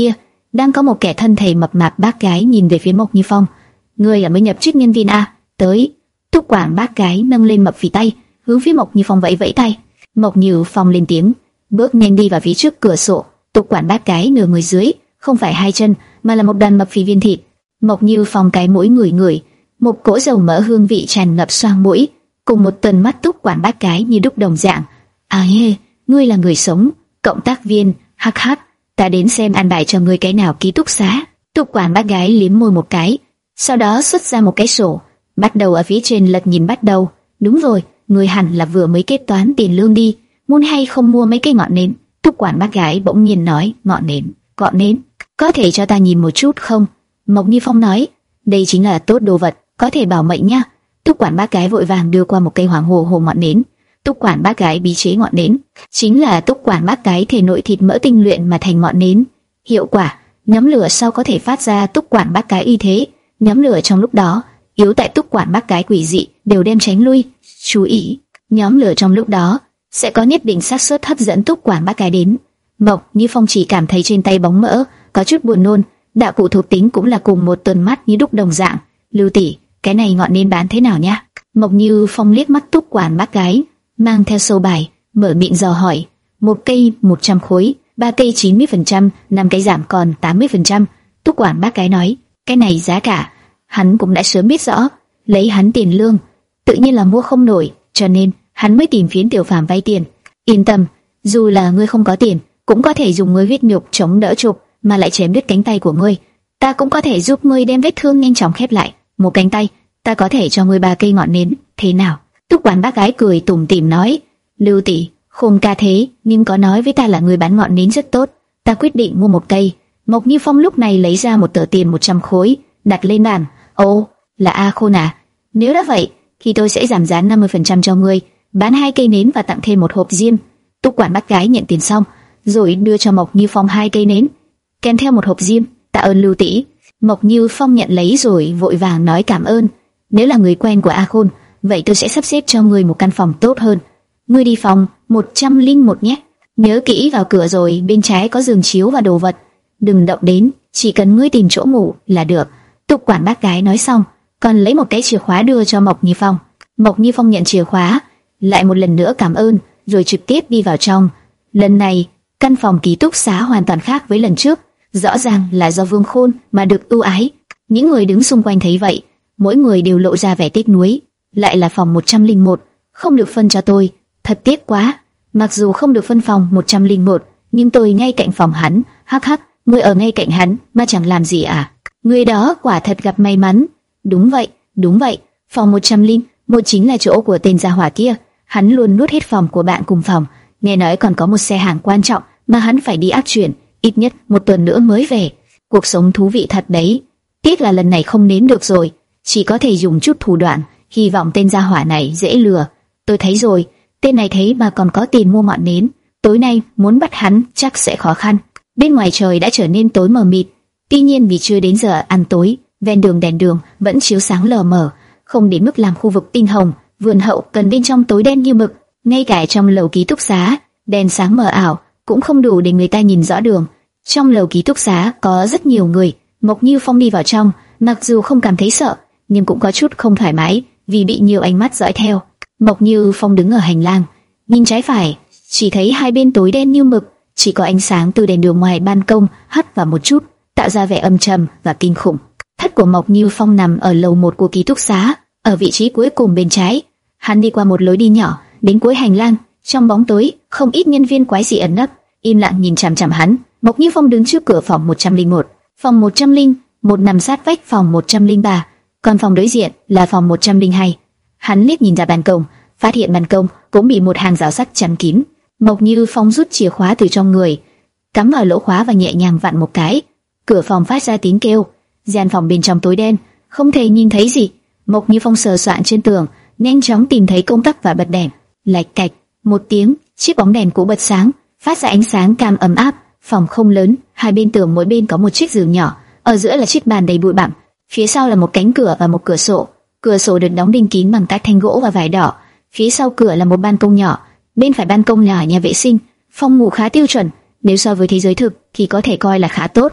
đang có một kẻ thân thể mập mạp bác gái nhìn về phía Mộc Như Phong. Người là mới nhập chức nhân viên à? Tới. Túc quản bác gái nâng lên mập phì tay, hướng phía Mộc Như Phong vẫy vẫy tay. Mộc Như Phong lên tiếng, bước nhanh đi vào phía trước cửa sổ. Túc quản bác gái nửa người dưới, không phải hai chân, mà là một đoàn mập phì viên thịt. Mộc Như Phong cái mũi ngửi ngửi, một cỗ dầu mỡ hương vị tràn ngập xoang mũi, cùng một tuần mắt Túc quản bác gái như đúc đồng dạng. À hê, ngươi là người sống, cộng tác viên, hắc hắc, ta đến xem an bài cho ngươi cái nào ký túc xá. Túc quản bác gái liếm môi một cái, sau đó xuất ra một cái sổ, bắt đầu ở phía trên lật nhìn bắt đầu. Đúng rồi, ngươi hẳn là vừa mới kết toán tiền lương đi, muốn hay không mua mấy cây ngọn nến? Túc quản bác gái bỗng nhiên nói, ngọn nến, ngọn nến, có thể cho ta nhìn một chút không? Mộc Như Phong nói, đây chính là tốt đồ vật, có thể bảo mệnh nha. Túc quản bác gái vội vàng đưa qua một cây hoàng hồ hồ ngọn nến. Túc quản bác gái bí chế ngọn nến, chính là túc quản bác gái thể nội thịt mỡ tinh luyện mà thành ngọn nến. Hiệu quả, nhóm lửa sau có thể phát ra túc quản bác gái uy thế. Nhóm lửa trong lúc đó, yếu tại túc quản bác gái quỷ dị đều đem tránh lui. Chú ý, nhóm lửa trong lúc đó sẽ có nhất định xác suất hấp dẫn túc quản bác gái đến. Mộc Như Phong chỉ cảm thấy trên tay bóng mỡ có chút buồn nôn. Đạo cụ thuộc tính cũng là cùng một tuần mắt như đúc đồng dạng. Lưu tỷ, cái này ngọn nến bán thế nào nhá? Mộc Như Phong liếc mắt túc quản bác gái, mang theo sâu bài, mở miệng dò hỏi. Một cây một trăm khối, ba cây chín mươi phần trăm, năm cây giảm còn tám mươi phần trăm. Túc quản bác gái nói, cái này giá cả, hắn cũng đã sớm biết rõ, lấy hắn tiền lương, tự nhiên là mua không nổi, cho nên hắn mới tìm Phiến Tiểu Phàm vay tiền. Yên tâm, dù là ngươi không có tiền, cũng có thể dùng ngươi huyết nhục chống đỡ chụp, mà lại chém đứt cánh tay của ngươi. Ta cũng có thể giúp ngươi đem vết thương nhanh chóng khép lại. Một cánh tay, ta có thể cho ngươi ba cây ngọn nến, thế nào? Túc quản bác gái cười tủm tỉm nói, Lưu tỷ, khôn ca thế, nhưng có nói với ta là người bán ngọn nến rất tốt, ta quyết định mua một cây. Mộc Như Phong lúc này lấy ra một tờ tiền một trăm khối, đặt lên bàn. Ồ, là A Khôn à? Nếu đã vậy, thì tôi sẽ giảm giá năm mươi phần trăm cho ngươi, bán hai cây nến và tặng thêm một hộp diêm. Túc quản bác gái nhận tiền xong, rồi đưa cho Mộc Như Phong hai cây nến, kèm theo một hộp diêm. Tạ ơn Lưu tỷ. Mộc Như Phong nhận lấy rồi vội vàng nói cảm ơn. Nếu là người quen của A Khôn, vậy tôi sẽ sắp xếp cho ngươi một căn phòng tốt hơn. Ngươi đi phòng một trăm lẻ một nhé. Nhớ kỹ vào cửa rồi, bên trái có giường chiếu và đồ vật. Đừng động đến, chỉ cần ngươi tìm chỗ ngủ là được. Túc quản bác gái nói xong, còn lấy một cái chìa khóa đưa cho Mộc Như Phong. Mộc Như Phong nhận chìa khóa, lại một lần nữa cảm ơn, rồi trực tiếp đi vào trong. Lần này, căn phòng ký túc xá hoàn toàn khác với lần trước, rõ ràng là do Vương Khôn mà được ưu ái. Những người đứng xung quanh thấy vậy, mỗi người đều lộ ra vẻ tiếc nuối. Lại là phòng một trăm lẻ một, không được phân cho tôi, thật tiếc quá. Mặc dù không được phân phòng một trăm lẻ một, nhưng tôi ngay cạnh phòng hắn. Hắc hắc, ngươi ở ngay cạnh hắn mà chẳng làm gì à? Người đó quả thật gặp may mắn. Đúng vậy, đúng vậy, phòng một trăm lẻ một chính là chỗ của tên gia hỏa kia. Hắn luôn nuốt hết phòng của bạn cùng phòng. Nghe nói còn có một xe hàng quan trọng mà hắn phải đi áp chuyển, ít nhất một tuần nữa mới về. Cuộc sống thú vị thật đấy. Tiếc là lần này không nếm được rồi, chỉ có thể dùng chút thủ đoạn. Hy vọng tên gia hỏa này dễ lừa. Tôi thấy rồi, tên này thấy mà còn có tiền mua ngọn nến. Tối nay muốn bắt hắn chắc sẽ khó khăn. Bên ngoài trời đã trở nên tối mờ mịt. Tuy nhiên vì chưa đến giờ ăn tối, ven đường đèn đường vẫn chiếu sáng lờ mờ, không đến mức làm khu vực tinh hồng. Vườn hậu cần bên trong tối đen như mực. Ngay cả trong lầu ký túc xá, đèn sáng mờ ảo cũng không đủ để người ta nhìn rõ đường. Trong lầu ký túc xá có rất nhiều người. Mộc Như Phong đi vào trong, mặc dù không cảm thấy sợ, nhưng cũng có chút không thoải mái vì bị nhiều ánh mắt dõi theo. Mộc Như Phong đứng ở hành lang, nhìn trái phải, chỉ thấy hai bên tối đen như mực, chỉ có ánh sáng từ đèn đường ngoài ban công hắt vào một chút, tạo ra vẻ âm trầm và kinh khủng. Thất của Mộc Như Phong nằm ở lầu một của ký túc xá, ở vị trí cuối cùng bên trái. Hắn đi qua một lối đi nhỏ, đến cuối hành lang, trong bóng tối, không ít nhân viên quái dị ẩn nấp, im lặng nhìn chằm chằm hắn. Mộc Như Phong đứng trước cửa phòng một trăm lẻ một, phòng một trăm lẻ một nằm sát vách phòng một trăm lẻ ba, còn phòng đối diện là phòng một trăm lẻ hai. Hắn liếc nhìn ra ban công, phát hiện ban công cũng bị một hàng rào sắt chắn kín. Mộc Như Phong rút chìa khóa từ trong người, cắm vào lỗ khóa và nhẹ nhàng vặn một cái. Cửa phòng phát ra tiếng kêu. Gian phòng bên trong tối đen, không thể nhìn thấy gì. Mộc Như Phong sờ soạn trên tường, nhanh chóng tìm thấy công tắc và bật đèn. Lạch cạch, một tiếng, chiếc bóng đèn cũ bật sáng, phát ra ánh sáng cam ấm áp. Phòng không lớn, hai bên tường mỗi bên có một chiếc giường nhỏ, ở giữa là chiếc bàn đầy bụi bặm, phía sau là một cánh cửa và một cửa sổ. Cửa sổ được đóng đinh kín bằng tách thanh gỗ và vải đỏ. Phía sau cửa là một ban công nhỏ, bên phải ban công là nhà vệ sinh. Phòng ngủ khá tiêu chuẩn, nếu so với thế giới thực thì có thể coi là khá tốt.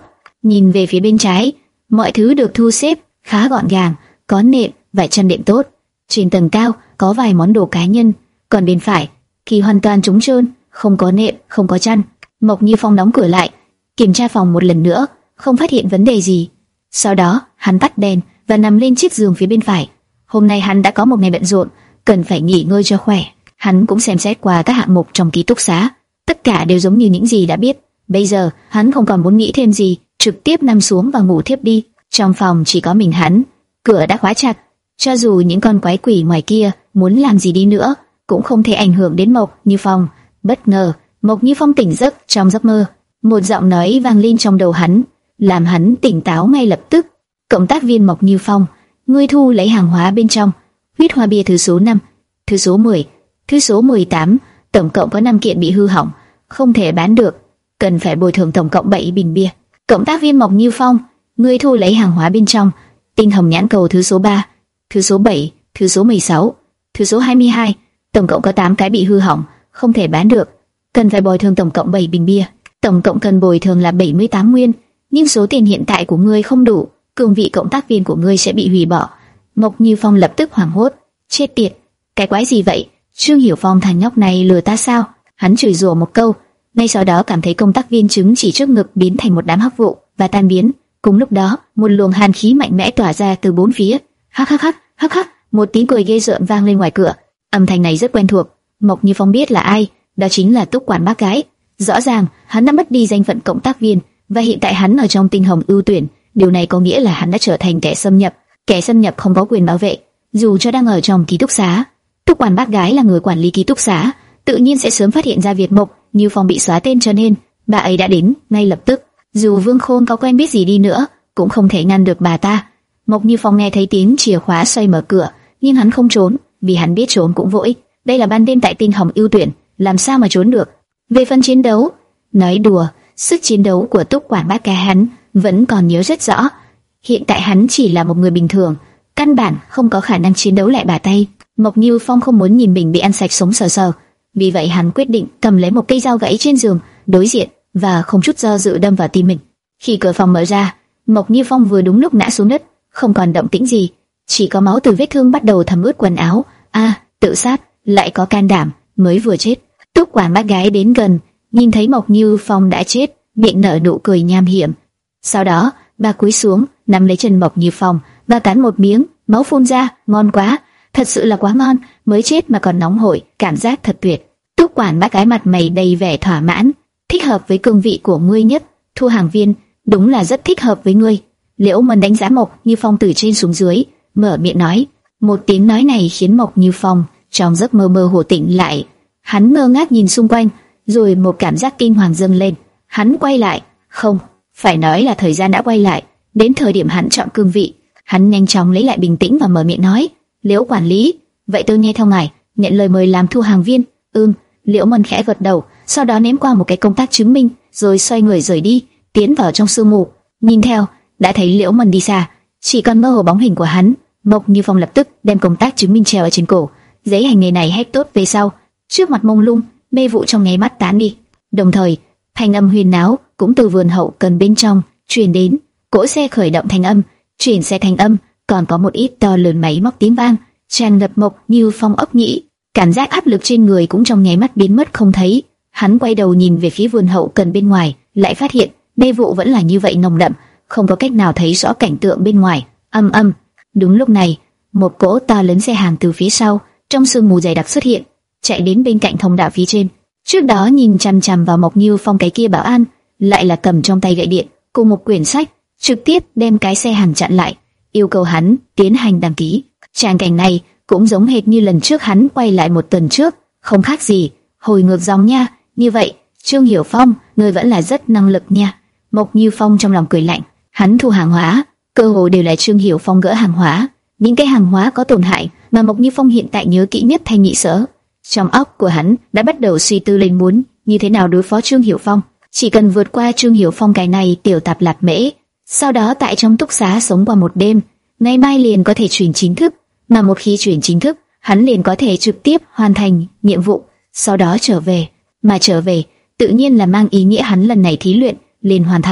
nhìn về phía bên trái, mọi thứ được thu xếp khá gọn gàng, có nệm, vải chăn đệm tốt. Trên tầng cao có vài món đồ cá nhân, còn bên phải thì hoàn toàn trống trơn, không có nệm, không có chăn. Mộc Như Phong đóng cửa lại, kiểm tra phòng một lần nữa, không phát hiện vấn đề gì. Sau đó, hắn tắt đèn và nằm lên chiếc giường phía bên phải. Hôm nay hắn đã có một ngày bận rộn, cần phải nghỉ ngơi cho khỏe. Hắn cũng xem xét qua các hạng mục trong ký túc xá, tất cả đều giống như những gì đã biết. Bây giờ, hắn không còn muốn nghĩ thêm gì, trực tiếp nằm xuống và ngủ thiếp đi. Trong phòng chỉ có mình hắn, cửa đã khóa chặt. Cho dù những con quái quỷ ngoài kia muốn làm gì đi nữa, cũng không thể ảnh hưởng đến Mộc Như Phong. Bất ngờ, Mộc Như Phong tỉnh giấc trong giấc mơ. Một giọng nói vang lên trong đầu hắn, làm hắn tỉnh táo ngay lập tức. Cộng tác viên Mộc Như Phong, ngươi thu lấy hàng hóa bên trong. Huyết hoa bia thứ số năm, thứ số mười, thứ số mười tám, tổng cộng có năm kiện bị hư hỏng, không thể bán được, cần phải bồi thường tổng cộng bảy bình bia. Cộng tác viên Mộc Như Phong, ngươi thu lấy hàng hóa bên trong. Tinh hồng nhãn cầu thứ số ba, thứ số bảy, thứ số mười sáu, thứ số hai mươi hai, tổng cộng có tám cái bị hư hỏng, không thể bán được, cần phải bồi thường tổng cộng bảy bình bia. Tổng cộng cần bồi thường là bảy mươi tám nguyên, nhưng số tiền hiện tại của ngươi không đủ, cương vị cộng tác viên của ngươi sẽ bị hủy bỏ. Mộc Như Phong lập tức hoảng hốt, chết tiệt, cái quái gì vậy? Trương Hiểu Phong thằng nhóc này lừa ta sao? Hắn chửi rủa một câu, ngay sau đó cảm thấy công tác viên chứng chỉ trước ngực biến thành một đám hắc vụ và tan biến. Cùng lúc đó, một luồng hàn khí mạnh mẽ tỏa ra từ bốn phía. Hắc hắc hắc, hắc hắc, một tiếng cười ghê rợn vang lên ngoài cửa. Âm thanh này rất quen thuộc, Mộc Như Phong biết là ai, đó chính là Túc quản bác gái. Rõ ràng, hắn đã mất đi danh phận cộng tác viên và hiện tại hắn ở trong tinh hồng ưu tuyển, điều này có nghĩa là hắn đã trở thành kẻ xâm nhập, kẻ xâm nhập không có quyền bảo vệ, dù cho đang ở trong ký túc xá. Túc quản bác gái là người quản lý ký túc xá, tự nhiên sẽ sớm phát hiện ra việc Mộc Như Phong bị xóa tên, cho nên bà ấy đã đến ngay lập tức. Dù Vương Khôn có quen biết gì đi nữa, cũng không thể ngăn được bà ta. Mộc Như Phong nghe thấy tiếng chìa khóa xoay mở cửa, nhưng hắn không trốn, vì hắn biết trốn cũng vô ích. Đây là ban đêm tại tinh hồng ưu tuyển, làm sao mà trốn được. Về phần chiến đấu, nói đùa, sức chiến đấu của Túc quản bác gái hắn vẫn còn nhớ rất rõ. Hiện tại hắn chỉ là một người bình thường, căn bản không có khả năng chiến đấu lại bà tay. Mộc Như Phong không muốn nhìn mình bị ăn sạch sống sờ sờ, vì vậy hắn quyết định cầm lấy một cây dao gãy trên giường đối diện và không chút do dự đâm vào tim mình. Khi cửa phòng mở ra, Mộc Như Phong vừa đúng lúc ngã xuống đất, không còn động tĩnh gì, chỉ có máu từ vết thương bắt đầu thấm ướt quần áo. A, à, tự sát, lại có can đảm, mới vừa chết. Túc quản bác gái đến gần, nhìn thấy Mộc Như Phong đã chết, miệng nở nụ cười nham hiểm. Sau đó, bà cúi xuống, nắm lấy chân Mộc Như Phong và cắn một miếng, máu phun ra, ngon quá, thật sự là quá ngon, mới chết mà còn nóng hổi, cảm giác thật tuyệt. Túc quản bác gái mặt mày đầy vẻ thỏa mãn, thích hợp với cương vị của ngươi nhất, thu hàng viên, đúng là rất thích hợp với ngươi. Liễu Mân đánh giá Mộc Như Phong từ trên xuống dưới, mở miệng nói. Một tiếng nói này khiến Mộc Như Phong trong giấc mơ mơ hồ tỉnh lại. Hắn ngơ ngác nhìn xung quanh, rồi một cảm giác kinh hoàng dâng lên. Hắn quay lại, không, phải nói là thời gian đã quay lại. Đến thời điểm hắn chọn cương vị, hắn nhanh chóng lấy lại bình tĩnh và mở miệng nói. Liễu quản lý, vậy tôi nghe theo ngài, nhận lời mời làm thu hàng viên. Ừm. Liễu Mân khẽ gật đầu, sau đó ném qua một cái công tác chứng minh, rồi xoay người rời đi, tiến vào trong sương mù. Nhìn theo, đã thấy Liễu Mân đi xa, chỉ còn mơ hồ bóng hình của hắn. Mộc Như Phong lập tức đem công tác chứng minh treo ở trên cổ. Giấy hành nghề này hết tốt về sau, trước mặt mông lung, mê vụ trong nháy mắt tán đi. Đồng thời, thanh âm huyền náo cũng từ vườn hậu cần bên trong truyền đến. Cỗ xe khởi động thanh âm, chuyển xe thanh âm, còn có một ít to lớn máy móc tiếng vang, tràn ngập Mộc Như Phong óc nhĩ. Cảm giác áp lực trên người cũng trong nháy mắt biến mất không thấy. Hắn quay đầu nhìn về phía vườn hậu cần bên ngoài, lại phát hiện mê vụ vẫn là như vậy nồng đậm, không có cách nào thấy rõ cảnh tượng bên ngoài. Âm âm. Đúng lúc này, một cỗ to lớn xe hàng từ phía sau, trong sương mù dày đặc xuất hiện, chạy đến bên cạnh thông đạo phía trên. Trước đó nhìn chằm chằm vào Mộc Như Phong cái kia bảo an, lại là cầm trong tay gậy điện cùng một quyển sách, trực tiếp đem cái xe hàng chặn lại, yêu cầu hắn tiến hành đăng ký. Tràng cảnh này cũng giống hệt như lần trước hắn quay lại một tuần trước, không khác gì, hồi ngược dòng nha. Như vậy, Trương Hiểu Phong, ngươi vẫn là rất năng lực nha. Mộc Như Phong trong lòng cười lạnh, hắn thu hàng hóa, cơ hồ đều là Trương Hiểu Phong gỡ hàng hóa, những cái hàng hóa có tổn hại mà Mộc Như Phong hiện tại nhớ kỹ nhất thanh nhị sở. Trong óc của hắn đã bắt đầu suy tư lên muốn như thế nào đối phó Trương Hiểu Phong, chỉ cần vượt qua Trương Hiểu Phong cái này tiểu tạp lạt mễ, sau đó tại trong túc xá sống qua một đêm, ngày mai liền có thể chuyển chính thức. Mà một khi chuyển chính thức, hắn liền có thể trực tiếp hoàn thành nhiệm vụ, sau đó trở về. Mà trở về, tự nhiên là mang ý nghĩa hắn lần này thí luyện liền hoàn thành,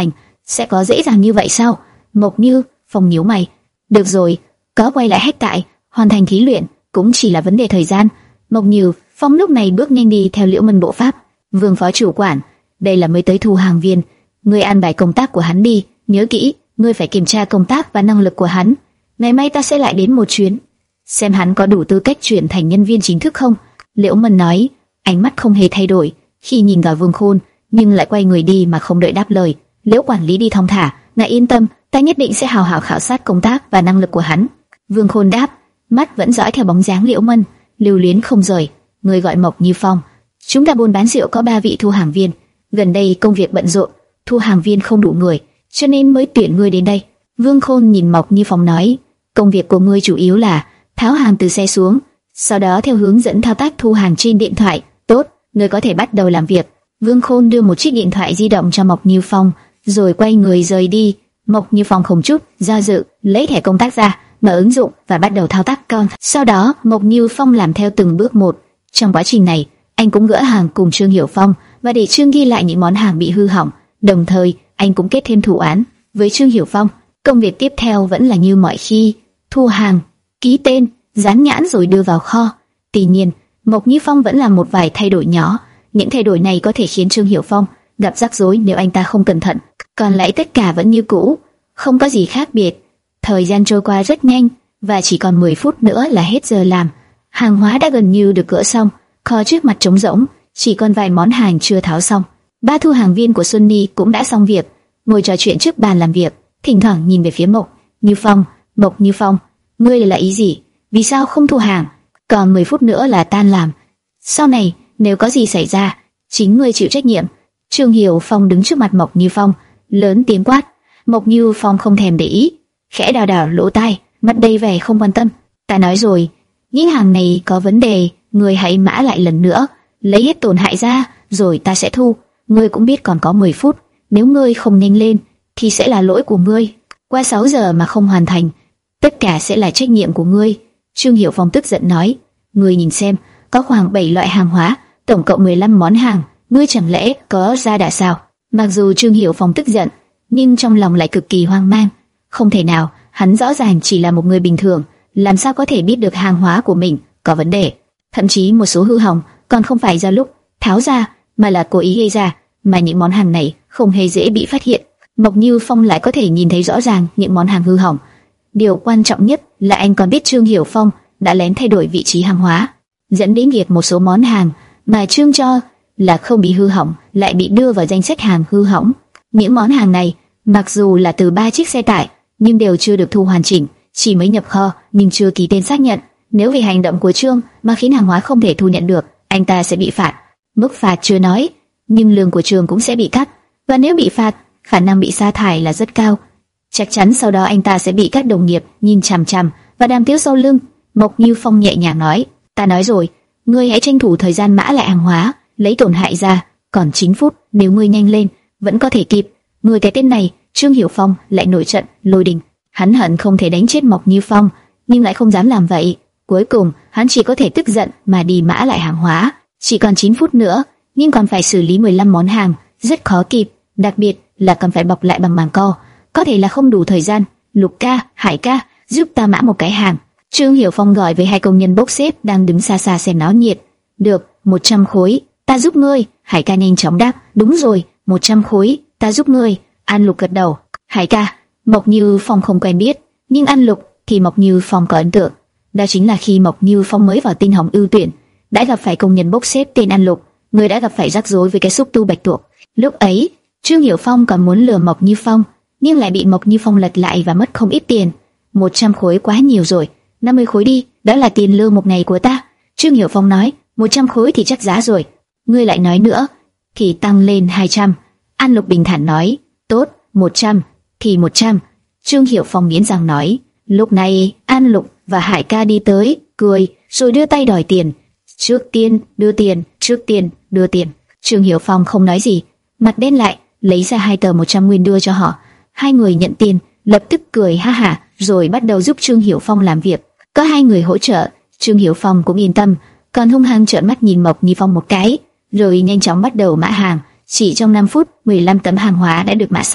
Sẽ có dễ dàng như vậy sao? Mộc Như Phong nhíu mày. Được rồi, có quay lại hết tại, hoàn thành thí luyện cũng chỉ là vấn đề thời gian. Mộc Như Phong lúc này bước nhanh đi theo Liễu Mân bộ pháp. Vương phó chủ quản, đây là mới tới thu hàng viên, ngươi an bài công tác của hắn đi, nhớ kỹ, ngươi phải kiểm tra công tác và năng lực của hắn. Ngày mai ta sẽ lại đến một chuyến, xem hắn có đủ tư cách chuyển thành nhân viên chính thức không. Liễu Mân nói, ánh mắt không hề thay đổi khi nhìn vào Vương Khôn, nhưng lại quay người đi mà không đợi đáp lời. Liễu quản lý đi thong thả, ngài yên tâm, ta nhất định sẽ hào hào khảo sát công tác và năng lực của hắn. Vương Khôn đáp, mắt vẫn dõi theo bóng dáng Liễu Mân, lưu luyến không rời. Người gọi Mộc Như Phong, chúng ta buôn bán rượu có ba vị thu hàng viên, gần đây công việc bận rộn, thu hàng viên không đủ người, cho nên mới tuyển ngươi đến đây. Vương Khôn nhìn Mộc Như Phong nói, công việc của ngươi chủ yếu là tháo hàng từ xe xuống, sau đó theo hướng dẫn thao tác thu hàng trên điện thoại. Tốt, ngươi có thể bắt đầu làm việc. Vương Khôn đưa một chiếc điện thoại di động cho Mộc Như Phong, rồi quay người rời đi. Mộc Như Phong không chút do dự lấy thẻ công tác ra, mở ứng dụng và bắt đầu thao tác con. Sau đó Mộc Như Phong làm theo từng bước một. Trong quá trình này, anh cũng gỡ hàng cùng Trương Hiểu Phong và để Trương ghi lại những món hàng bị hư hỏng. Đồng thời, anh cũng kết thêm thủ án với Trương Hiểu Phong. Công việc tiếp theo vẫn là như mọi khi, thu hàng, ký tên, dán nhãn rồi đưa vào kho. Tuy nhiên, Mộc Như Phong vẫn làm một vài thay đổi nhỏ. Những thay đổi này có thể khiến Trương Hiểu Phong gặp rắc rối nếu anh ta không cẩn thận. Còn lại tất cả vẫn như cũ, không có gì khác biệt. Thời gian trôi qua rất nhanh và chỉ còn mười phút nữa là hết giờ làm. Hàng hóa đã gần như được gỡ xong, kho trước mặt trống rỗng, chỉ còn vài món hàng chưa tháo xong. Ba thu hàng viên của Xuân Ni cũng đã xong việc, ngồi trò chuyện trước bàn làm việc, thỉnh thoảng nhìn về phía Mộc Như Phong. Mộc Như Phong, ngươi là ý gì? Vì sao không thu hàng? Còn mười phút nữa là tan làm. Sau này nếu có gì xảy ra, chính ngươi chịu trách nhiệm. Trương Hiểu Phong đứng trước mặt Mộc Như Phong, lớn tiếng quát. Mộc Như Phong không thèm để ý, khẽ đào đào lỗ tai, mặt đầy vẻ không quan tâm. Ta nói rồi, những hàng này có vấn đề, ngươi hãy mã lại lần nữa, lấy hết tổn hại ra, rồi ta sẽ thu. Ngươi cũng biết còn có mười phút, nếu ngươi không nhanh lên, thì sẽ là lỗi của ngươi. Qua sáu giờ mà không hoàn thành, tất cả sẽ là trách nhiệm của ngươi. Trương Hiểu Phong tức giận nói, ngươi nhìn xem, có khoảng bảy loại hàng hóa, tổng cộng mười lăm món hàng, ngươi chẳng lẽ có ra đà sao? Mặc dù Trương Hiểu Phong tức giận, nhưng trong lòng lại cực kỳ hoang mang. Không thể nào, hắn rõ ràng chỉ là một người bình thường, làm sao có thể biết được hàng hóa của mình có vấn đề? Thậm chí một số hư hỏng còn không phải do lúc tháo ra, mà là cố ý gây ra. Mà những món hàng này không hề dễ bị phát hiện. Mộc Như Phong lại có thể nhìn thấy rõ ràng những món hàng hư hỏng. Điều quan trọng nhất là anh còn biết Trương Hiểu Phong đã lén thay đổi vị trí hàng hóa, dẫn đến việc một số món hàng mà Trương cho là không bị hư hỏng lại bị đưa vào danh sách hàng hư hỏng. Những món hàng này mặc dù là từ ba chiếc xe tải nhưng đều chưa được thu hoàn chỉnh, chỉ mới nhập kho nhưng chưa ký tên xác nhận. Nếu vì hành động của Trương mà khiến hàng hóa không thể thu nhận được, anh ta sẽ bị phạt. Mức phạt chưa nói, nhưng lương của Trương cũng sẽ bị cắt, và nếu bị phạt, khả năng bị sa thải là rất cao. Chắc chắn sau đó anh ta sẽ bị các đồng nghiệp nhìn chằm chằm và đàm tiếu sau lưng. Mộc Như Phong nhẹ nhàng nói, ta nói rồi, ngươi hãy tranh thủ thời gian mã lại hàng hóa, lấy tổn hại ra, còn chín phút, nếu ngươi nhanh lên, vẫn có thể kịp. Ngươi cái tên này, Trương Hiểu Phong lại nổi trận lôi đình. Hắn hận không thể đánh chết Mộc Như Phong, nhưng lại không dám làm vậy. Cuối cùng, hắn chỉ có thể tức giận mà đi mã lại hàng hóa. Chỉ còn chín phút nữa, nhưng còn phải xử lý mười lăm món hàng, rất khó kịp, đặc biệt là còn phải bọc lại bằng màng co, có thể là không đủ thời gian. Lục ca, Hải ca, giúp ta mã một cái hàng. Trương Hiểu Phong gọi với hai công nhân bốc xếp đang đứng xa xa xem náo nhiệt. Được, một trăm khối, ta giúp ngươi. Hải ca nhanh chóng đáp, đúng rồi, một trăm khối, ta giúp ngươi. An Lục gật đầu. Hải ca, Mộc Như Phong không quen biết, nhưng An Lục thì Mộc Như Phong có ấn tượng. Đó chính là khi Mộc Như Phong mới vào Tinh Hồng ưu tuyển, đã gặp phải công nhân bốc xếp tên An Lục, người đã gặp phải rắc rối với cái xúc tu bạch tuộc. Lúc ấy, Trương Hiểu Phong còn muốn lừa Mộc Như Phong, nhưng lại bị Mộc Như Phong lật lại và mất không ít tiền. một trăm khối quá nhiều rồi, năm mươi khối đi, đó là tiền lương một ngày của ta. Trương Hiểu Phong nói, một trăm khối thì chắc giá rồi. Ngươi lại nói nữa, thì tăng lên hai trăm. An Lục bình thản nói, tốt, một trăm, thì một trăm. Trương Hiểu Phong nghiến răng nói. Lúc này, An Lục và Hải ca đi tới, cười, rồi đưa tay đòi tiền. Trước tiên, đưa tiền, trước tiên, đưa tiền. Trương Hiểu Phong không nói gì, mặt đen lại, lấy ra hai tờ một trăm nguyên đưa cho họ. Hai người nhận tiền, lập tức cười ha hả, rồi bắt đầu giúp Trương Hiểu Phong làm việc. Có hai người hỗ trợ, Trương Hiểu Phong cũng yên tâm, còn hung hăng trợn mắt nhìn Mộc Như Phong một cái, rồi nhanh chóng bắt đầu mã hàng. Chỉ trong năm phút, mười lăm tấm hàng hóa đã được mã xong.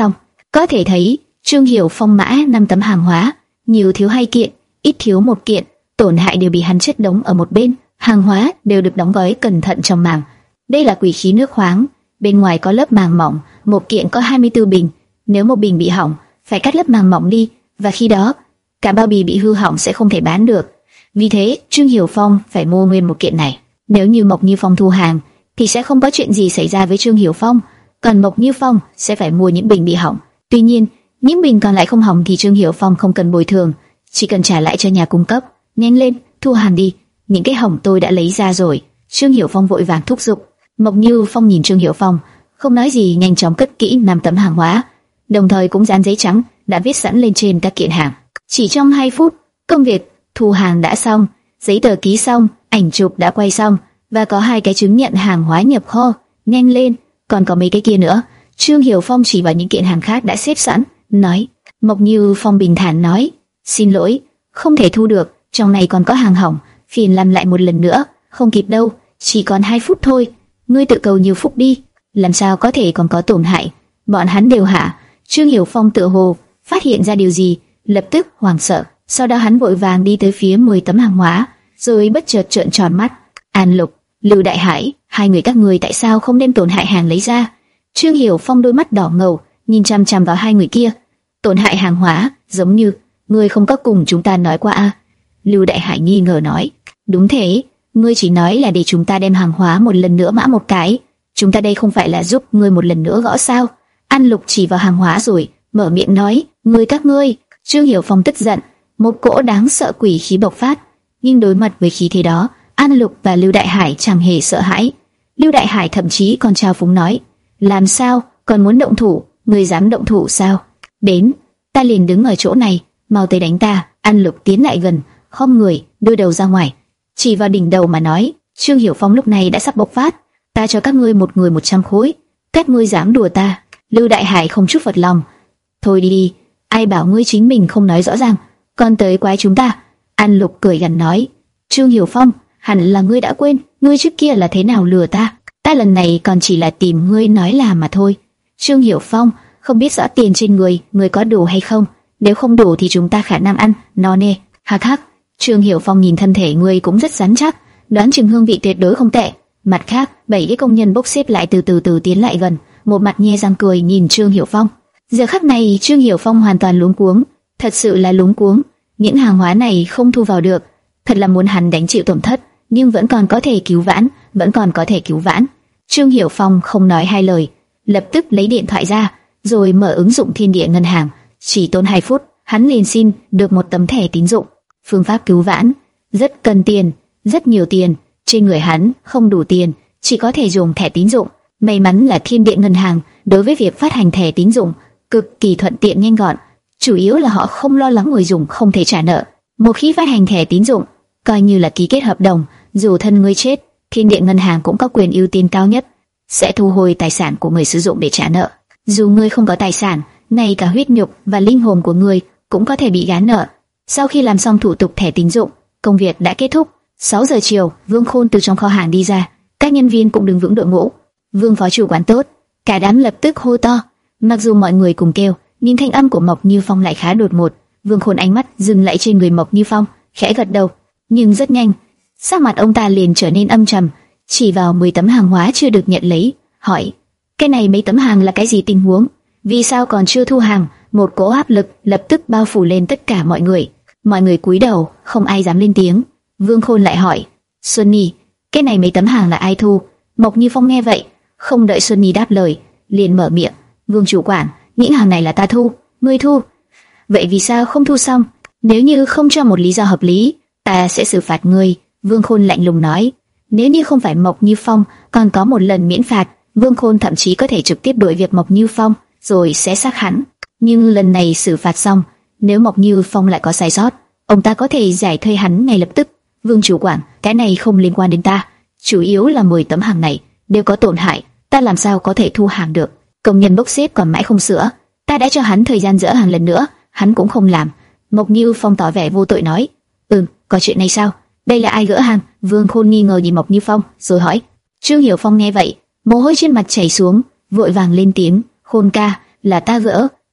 Có thể thấy, Trương Hiểu Phong mã năm tấm hàng hóa, nhiều thiếu hai kiện, ít thiếu một kiện, tổn hại đều bị hắn chất đống ở một bên, hàng hóa đều được đóng gói cẩn thận trong màng. Đây là quỷ khí nước khoáng, bên ngoài có lớp màng mỏng, một kiện có hai mươi tư bình, nếu một bình bị hỏng, phải cắt lớp màng mỏng đi, và khi đó, cả bao bì bị hư hỏng sẽ không thể bán được. Vì thế, Trương Hiểu Phong phải mua nguyên một kiện này. Nếu như Mộc Như Phong thu hàng, thì sẽ không có chuyện gì xảy ra với Trương Hiểu Phong, còn Mộc Như Phong sẽ phải mua những bình bị hỏng. Tuy nhiên, những bình còn lại không hỏng thì Trương Hiểu Phong không cần bồi thường, chỉ cần trả lại cho nhà cung cấp. Nhanh lên, thu hàng đi, những cái hỏng tôi đã lấy ra rồi. Trương Hiểu Phong vội vàng thúc giục. Mộc Như Phong nhìn Trương Hiểu Phong, không nói gì, nhanh chóng cất kỹ năm tấm hàng hóa, đồng thời cũng dán giấy trắng đã viết sẵn lên trên các kiện hàng. Chỉ trong hai phút, công việc thu hàng đã xong, giấy tờ ký xong, ảnh chụp đã quay xong, và có hai cái chứng nhận hàng hóa nhập kho. Nhanh lên, còn có mấy cái kia nữa. Trương Hiểu Phong chỉ vào những kiện hàng khác đã xếp sẵn, nói. Mộc Như Phong bình thản nói, xin lỗi, không thể thu được, trong này còn có hàng hỏng, phiền làm lại một lần nữa. Không kịp đâu, chỉ còn hai phút thôi, ngươi tự cầu nhiều phúc đi. Làm sao có thể còn có tổn hại? Bọn hắn đều hả? Trương Hiểu Phong tựa hồ phát hiện ra điều gì, lập tức hoảng sợ. Sau đó hắn vội vàng đi tới phía mười tấm hàng hóa, rồi bất chợt trợn tròn mắt. An Lục, Lưu Đại Hải, hai người các ngươi tại sao không đem tổn hại hàng lấy ra? Trương Hiểu Phong đôi mắt đỏ ngầu, nhìn chăm chăm vào hai người kia. Tổn hại hàng hóa, giống như ngươi không có cùng chúng ta nói qua à? Lưu Đại Hải nghi ngờ nói. Đúng thế, ngươi chỉ nói là để chúng ta đem hàng hóa một lần nữa mã một cái. Chúng ta đây không phải là giúp ngươi một lần nữa gõ sao? An Lục chỉ vào hàng hóa rồi mở miệng nói, ngươi các ngươi. Trương Hiểu Phong tức giận, một cỗ đáng sợ quỷ khí bộc phát, nhưng đối mặt với khí thế đó, An Lục và Lưu Đại Hải chẳng hề sợ hãi. Lưu Đại Hải thậm chí còn trao phúng nói, làm sao, còn muốn động thủ, ngươi dám động thủ sao? Đến, ta liền đứng ở chỗ này, mau tới đánh ta. An Lục tiến lại gần, khom người, đưa đầu ra ngoài, chỉ vào đỉnh đầu mà nói. Trương Hiểu Phong lúc này đã sắp bộc phát, ta cho các ngươi một người một trăm khối, các ngươi dám đùa ta? Lưu Đại Hải không chút phật lòng, thôi đi đi, ai bảo ngươi chính mình không nói rõ ràng, còn tới quái chúng ta. An Lục cười gằn nói, Trương Hiểu Phong, hẳn là ngươi đã quên, ngươi trước kia là thế nào lừa ta, ta lần này còn chỉ là tìm ngươi nói làm mà thôi. Trương Hiểu Phong, không biết rõ tiền trên người ngươi có đủ hay không, nếu không đủ thì chúng ta khả năng ăn no nê. Hắc hắc. Trương Hiểu Phong nhìn thân thể ngươi cũng rất rắn chắc, đoán chừng hương vị tuyệt đối không tệ. Mặt khác, bảy cái công nhân bốc xếp lại từ từ từ tiến lại gần, một mặt nhe răng cười nhìn Trương Hiểu Phong. Giờ khắc này Trương Hiểu Phong hoàn toàn luống cuống, thật sự là luống cuống. Những hàng hóa này không thu vào được, thật là muốn hắn đánh chịu tổn thất, nhưng vẫn còn có thể cứu vãn, vẫn còn có thể cứu vãn. Trương Hiểu Phong không nói hai lời, lập tức lấy điện thoại ra, rồi mở ứng dụng Thiên Địa ngân hàng. Chỉ tốn hai phút, hắn liền xin được một tấm thẻ tín dụng. Phương pháp cứu vãn rất cần tiền, rất nhiều tiền. Trên người hắn không đủ tiền, chỉ có thể dùng thẻ tín dụng. May mắn là Thiên Địa ngân hàng đối với việc phát hành thẻ tín dụng cực kỳ thuận tiện nhanh gọn. Chủ yếu là họ không lo lắng người dùng không thể trả nợ. Một khi phát hành thẻ tín dụng, coi như là ký kết hợp đồng, dù thân người chết, Thiên Địa ngân hàng cũng có quyền ưu tiên cao nhất, sẽ thu hồi tài sản của người sử dụng để trả nợ. Dù người không có tài sản, ngay cả huyết nhục và linh hồn của người cũng có thể bị gán nợ. Sau khi làm xong thủ tục thẻ tín dụng, công việc đã kết thúc. sáu giờ chiều, Vương Khôn từ trong kho hàng đi ra, các nhân viên cũng đứng vững đội ngũ. Vương phó chủ quán tốt, cả đám lập tức hô to. Mặc dù mọi người cùng kêu, nhưng thanh âm của Mộc Như Phong lại khá đột ngột. Vương Khôn ánh mắt dừng lại trên người Mộc Như Phong, khẽ gật đầu, nhưng rất nhanh, sắc mặt ông ta liền trở nên âm trầm, chỉ vào mười tấm hàng hóa chưa được nhận lấy, hỏi: "Cái này mấy tấm hàng là cái gì tình huống? Vì sao còn chưa thu hàng?" Một cỗ áp lực lập tức bao phủ lên tất cả mọi người. Mọi người cúi đầu, không ai dám lên tiếng. Vương Khôn lại hỏi: "Xuân Nhi, cái này mấy tấm hàng là ai thu?" Mộc Như Phong nghe vậy, không đợi Xuân Nhi đáp lời, liền mở miệng: "Vương chủ quản, những hàng này là ta thu, ngươi thu. Vậy vì sao không thu xong? Nếu như không cho một lý do hợp lý, ta sẽ xử phạt ngươi." Vương Khôn lạnh lùng nói. Nếu như không phải Mộc Như Phong còn có một lần miễn phạt, Vương Khôn thậm chí có thể trực tiếp đuổi việc Mộc Như Phong, rồi sẽ xác hắn. Nhưng lần này xử phạt xong, nếu Mộc Như Phong lại có sai sót, ông ta có thể giải thuê hắn ngay lập tức. "Vương chủ quản, cái này không liên quan đến ta, chủ yếu là mười tấm hàng này đều có tổn hại, ta làm sao có thể thu hàng được? Công nhân bốc xếp còn mãi không sửa, ta đã cho hắn thời gian dỡ hàng lần nữa, hắn cũng không làm." Mộc Như Phong tỏ vẻ vô tội nói: "Ừm, có chuyện này sao? Đây là ai gỡ hàng?" Vương Khôn nghi ngờ nhìn Mộc Như Phong, rồi hỏi. Trương Hiểu Phong nghe vậy, mồ hôi trên mặt chảy xuống, vội vàng lên tiếng: "Khôn ca, là ta gỡ,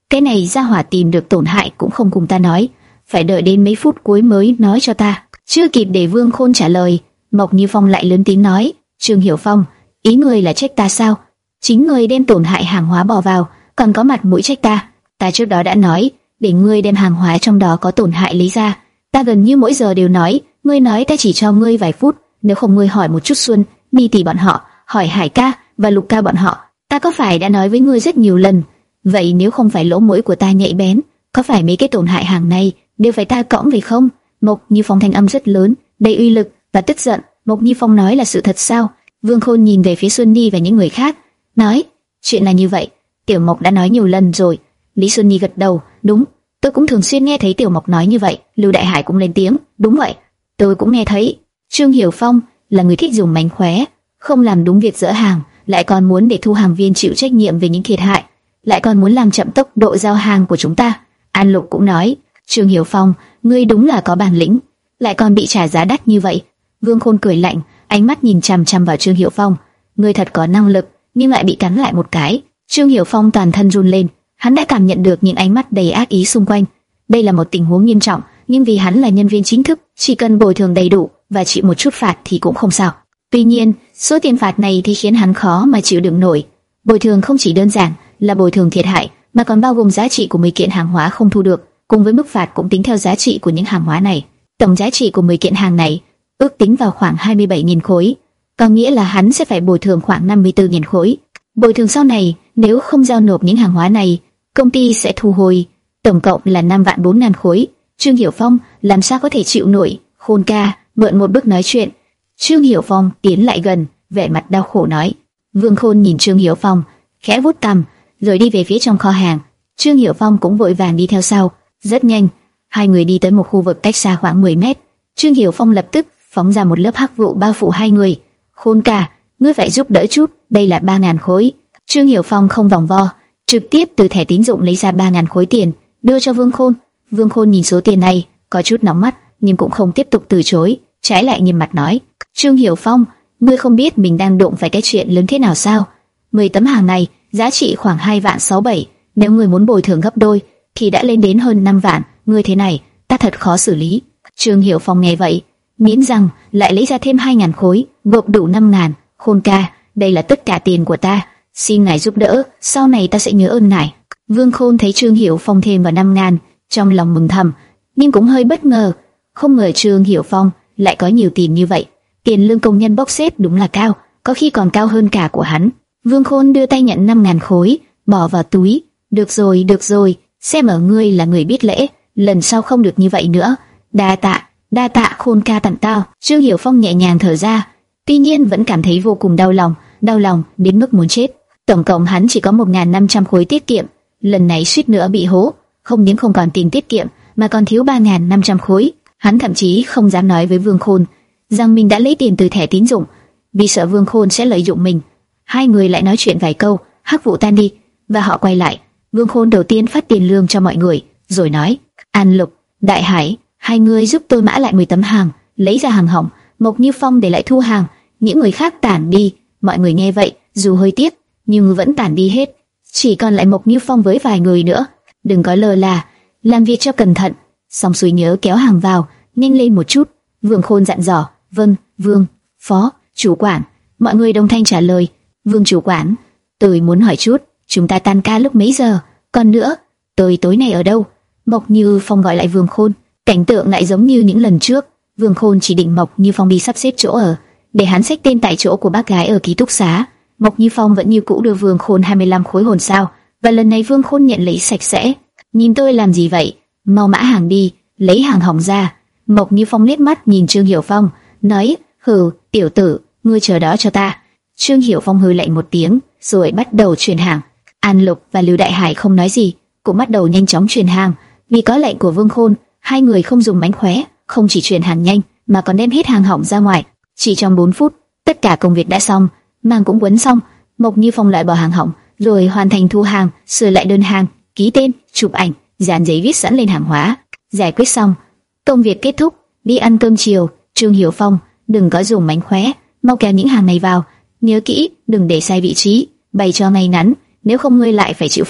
Cái này gia hỏa tìm được tổn hại cũng không cùng ta nói, phải đợi đến mấy phút cuối mới nói cho ta. Chưa kịp để Vương Khôn trả lời, Mộc Như Phong lại lớn tiếng nói, Trương Hiểu Phong, ý ngươi là trách ta sao? Chính ngươi đem tổn hại hàng hóa bỏ vào, còn có mặt mũi trách ta? Ta trước đó đã nói, để ngươi đem hàng hóa trong đó có tổn hại lấy ra. Ta gần như mỗi giờ đều nói, ngươi nói ta chỉ cho ngươi vài phút, nếu không ngươi hỏi một chút Xuân, Mi tỷ bọn họ, hỏi Hải ca và Lục ca bọn họ. Ta có phải đã nói với ngươi rất nhiều lần? Vậy nếu không phải lỗ mũi của ta nhạy bén, có phải mấy cái tổn hại hàng này đều phải ta cõng về không? Mộc Như Phong thanh âm rất lớn, đầy uy lực và tức giận. Mộc Như Phong nói là sự thật sao? Vương Khôn nhìn về phía Xuân Nhi và những người khác, nói, chuyện là như vậy, Tiểu Mộc đã nói nhiều lần rồi. Lý Xuân Nhi gật đầu, đúng, tôi cũng thường xuyên nghe thấy Tiểu Mộc nói như vậy. Lưu Đại Hải cũng lên tiếng, đúng vậy, tôi cũng nghe thấy. Trương Hiểu Phong là người thích dùng mánh khóe, không làm đúng việc dỡ hàng, lại còn muốn để thu hàng viên chịu trách nhiệm về những thiệt hại, lại còn muốn làm chậm tốc độ giao hàng của chúng ta. An Lục cũng nói, Trương Hiểu Phong, ngươi đúng là có bản lĩnh, lại còn bị trả giá đắt như vậy. Vương Khôn cười lạnh, ánh mắt nhìn chằm chằm vào Trương Hiểu Phong, ngươi thật có năng lực, nhưng lại bị cắn lại một cái. Trương Hiểu Phong toàn thân run lên, hắn đã cảm nhận được những ánh mắt đầy ác ý xung quanh. Đây là một tình huống nghiêm trọng, nhưng vì hắn là nhân viên chính thức, chỉ cần bồi thường đầy đủ và chịu một chút phạt thì cũng không sao. Tuy nhiên, số tiền phạt này thì khiến hắn khó mà chịu đựng nổi. Bồi thường không chỉ đơn giản là bồi thường thiệt hại, mà còn bao gồm giá trị của mười kiện hàng hóa không thu được, cùng với mức phạt cũng tính theo giá trị của những hàng hóa này. Tổng giá trị của mười kiện hàng này ước tính vào khoảng hai mươi bảy nghìn khối, có nghĩa là hắn sẽ phải bồi thường khoảng năm mươi tư nghìn khối. Bồi thường sau này, nếu không giao nộp những hàng hóa này, công ty sẽ thu hồi, tổng cộng là năm vạn bốn ngàn khối. Trương Hiểu Phong làm sao có thể chịu nổi? Khôn ca, mượn một bước nói chuyện. Trương Hiểu Phong tiến lại gần, vẻ mặt đau khổ nói. Vương Khôn nhìn Trương Hiểu Phong, khẽ vuốt cằm, rồi đi về phía trong kho hàng. Trương Hiểu Phong cũng vội vàng đi theo sau. Rất nhanh, hai người đi tới một khu vực cách xa khoảng mười mét. Trương Hiểu Phong lập tức phóng ra một lớp hắc vụ bao phủ hai người. Khôn ca, ngươi phải giúp đỡ chút, đây là ba ngàn khối. Trương Hiểu Phong không vòng vo, trực tiếp từ thẻ tín dụng lấy ra ba ngàn khối tiền, đưa cho Vương Khôn. Vương Khôn nhìn số tiền này, có chút nóng mắt, nhưng cũng không tiếp tục từ chối, trái lại nghiêm mặt nói: Trương Hiểu Phong, ngươi không biết mình đang đụng phải cái chuyện lớn thế nào sao? Mười tấm hàng này giá trị khoảng hai vạn sáu bảy, nếu ngươi muốn bồi thường gấp đôi thì đã lên đến hơn năm vạn. Ngươi thế này, ta thật khó xử lý. Trương Hiểu Phong nghe vậy, nghiến răng, lại lấy ra thêm hai ngàn khối, gộp đủ năm ngàn. Khôn ca, đây là tất cả tiền của ta, xin ngài giúp đỡ, sau này ta sẽ nhớ ơn ngài. Vương Khôn thấy Trương Hiểu Phong thêm vào năm ngàn, trong lòng mừng thầm, nhưng cũng hơi bất ngờ, không ngờ Trương Hiểu Phong lại có nhiều tiền như vậy. Tiền lương công nhân bốc xếp đúng là cao, có khi còn cao hơn cả của hắn. Vương Khôn đưa tay nhận năm ngàn khối, bỏ vào túi. Được rồi, được rồi, xem ở ngươi là người biết lễ, lần sau không được như vậy nữa. Đa tạ, đa tạ Khôn ca tặng tao. Trương Hiểu Phong nhẹ nhàng thở ra, tuy nhiên vẫn cảm thấy vô cùng đau lòng, đau lòng đến mức muốn chết. Tổng cộng hắn chỉ có một nghìn năm trăm khối tiết kiệm, lần này suýt nữa bị hố, không những không còn tiền tiết kiệm mà còn thiếu ba nghìn năm trăm khối. Hắn thậm chí không dám nói với Vương Khôn rằng mình đã lấy tiền từ thẻ tín dụng, vì sợ Vương Khôn sẽ lợi dụng mình. Hai người lại nói chuyện vài câu, hắc vụ tan đi và họ quay lại. Vương Khôn đầu tiên phát tiền lương cho mọi người, rồi nói: An Lục, Đại Hải, hai người giúp tôi mã lại mười tấm hàng, lấy ra hàng hỏng. Mộc Như Phong để lại thu hàng, những người khác tản đi. Mọi người nghe vậy, dù hơi tiếc nhưng vẫn tản đi hết, chỉ còn lại Mộc Như Phong với vài người nữa. Đừng có lơ là, làm việc cho cẩn thận. Xong xuôi nhớ kéo hàng vào, nhanh lên một chút. Vương Khôn dặn dò. Vâng, Vương, Phó, chủ quản. Mọi người đồng thanh trả lời. Vương chủ quản, tôi muốn hỏi chút, chúng ta tan ca lúc mấy giờ? Còn nữa, tôi tối nay ở đâu? Mộc Như Phong gọi lại Vương Khôn. Cảnh tượng lại giống như những lần trước. Vương Khôn chỉ định Mộc Như Phong đi sắp xếp chỗ ở, để hắn xách tên tại chỗ của bác gái ở ký túc xá. Mộc Như Phong vẫn như cũ đưa Vương Khôn hai mươi lăm khối hồn sao, và lần này Vương Khôn nhận lấy sạch sẽ. Nhìn tôi làm gì vậy? Mau mã hàng đi, lấy hàng hỏng ra. Mộc Như Phong liếc mắt nhìn Trương Hiểu Phong, nói: Hừ, tiểu tử, ngươi chờ đó cho ta. Trương Hiểu Phong hừ lạnh một tiếng, rồi bắt đầu chuyển hàng. An Lục và Lưu Đại Hải không nói gì, cũng bắt đầu nhanh chóng chuyển hàng. Vì có lệnh của Vương Khôn, hai người không dùng mánh khóe, không chỉ chuyển hàng nhanh mà còn đem hết hàng hỏng ra ngoài. Chỉ trong bốn phút, tất cả công việc đã xong, mang cũng quấn xong. Mộc Như Phong loại bỏ hàng hỏng, rồi hoàn thành thu hàng, sửa lại đơn hàng, ký tên, chụp ảnh, dán giấy viết sẵn lên hàng hóa. Giải quyết xong, công việc kết thúc. Đi ăn cơm chiều. Trương Hiểu Phong, đừng có dùng mánh khóe, mau kéo những hàng này vào, nhớ kỹ, đừng để sai vị trí, bày cho ngay ngắn, nếu không ngươi lại phải chịu phạt.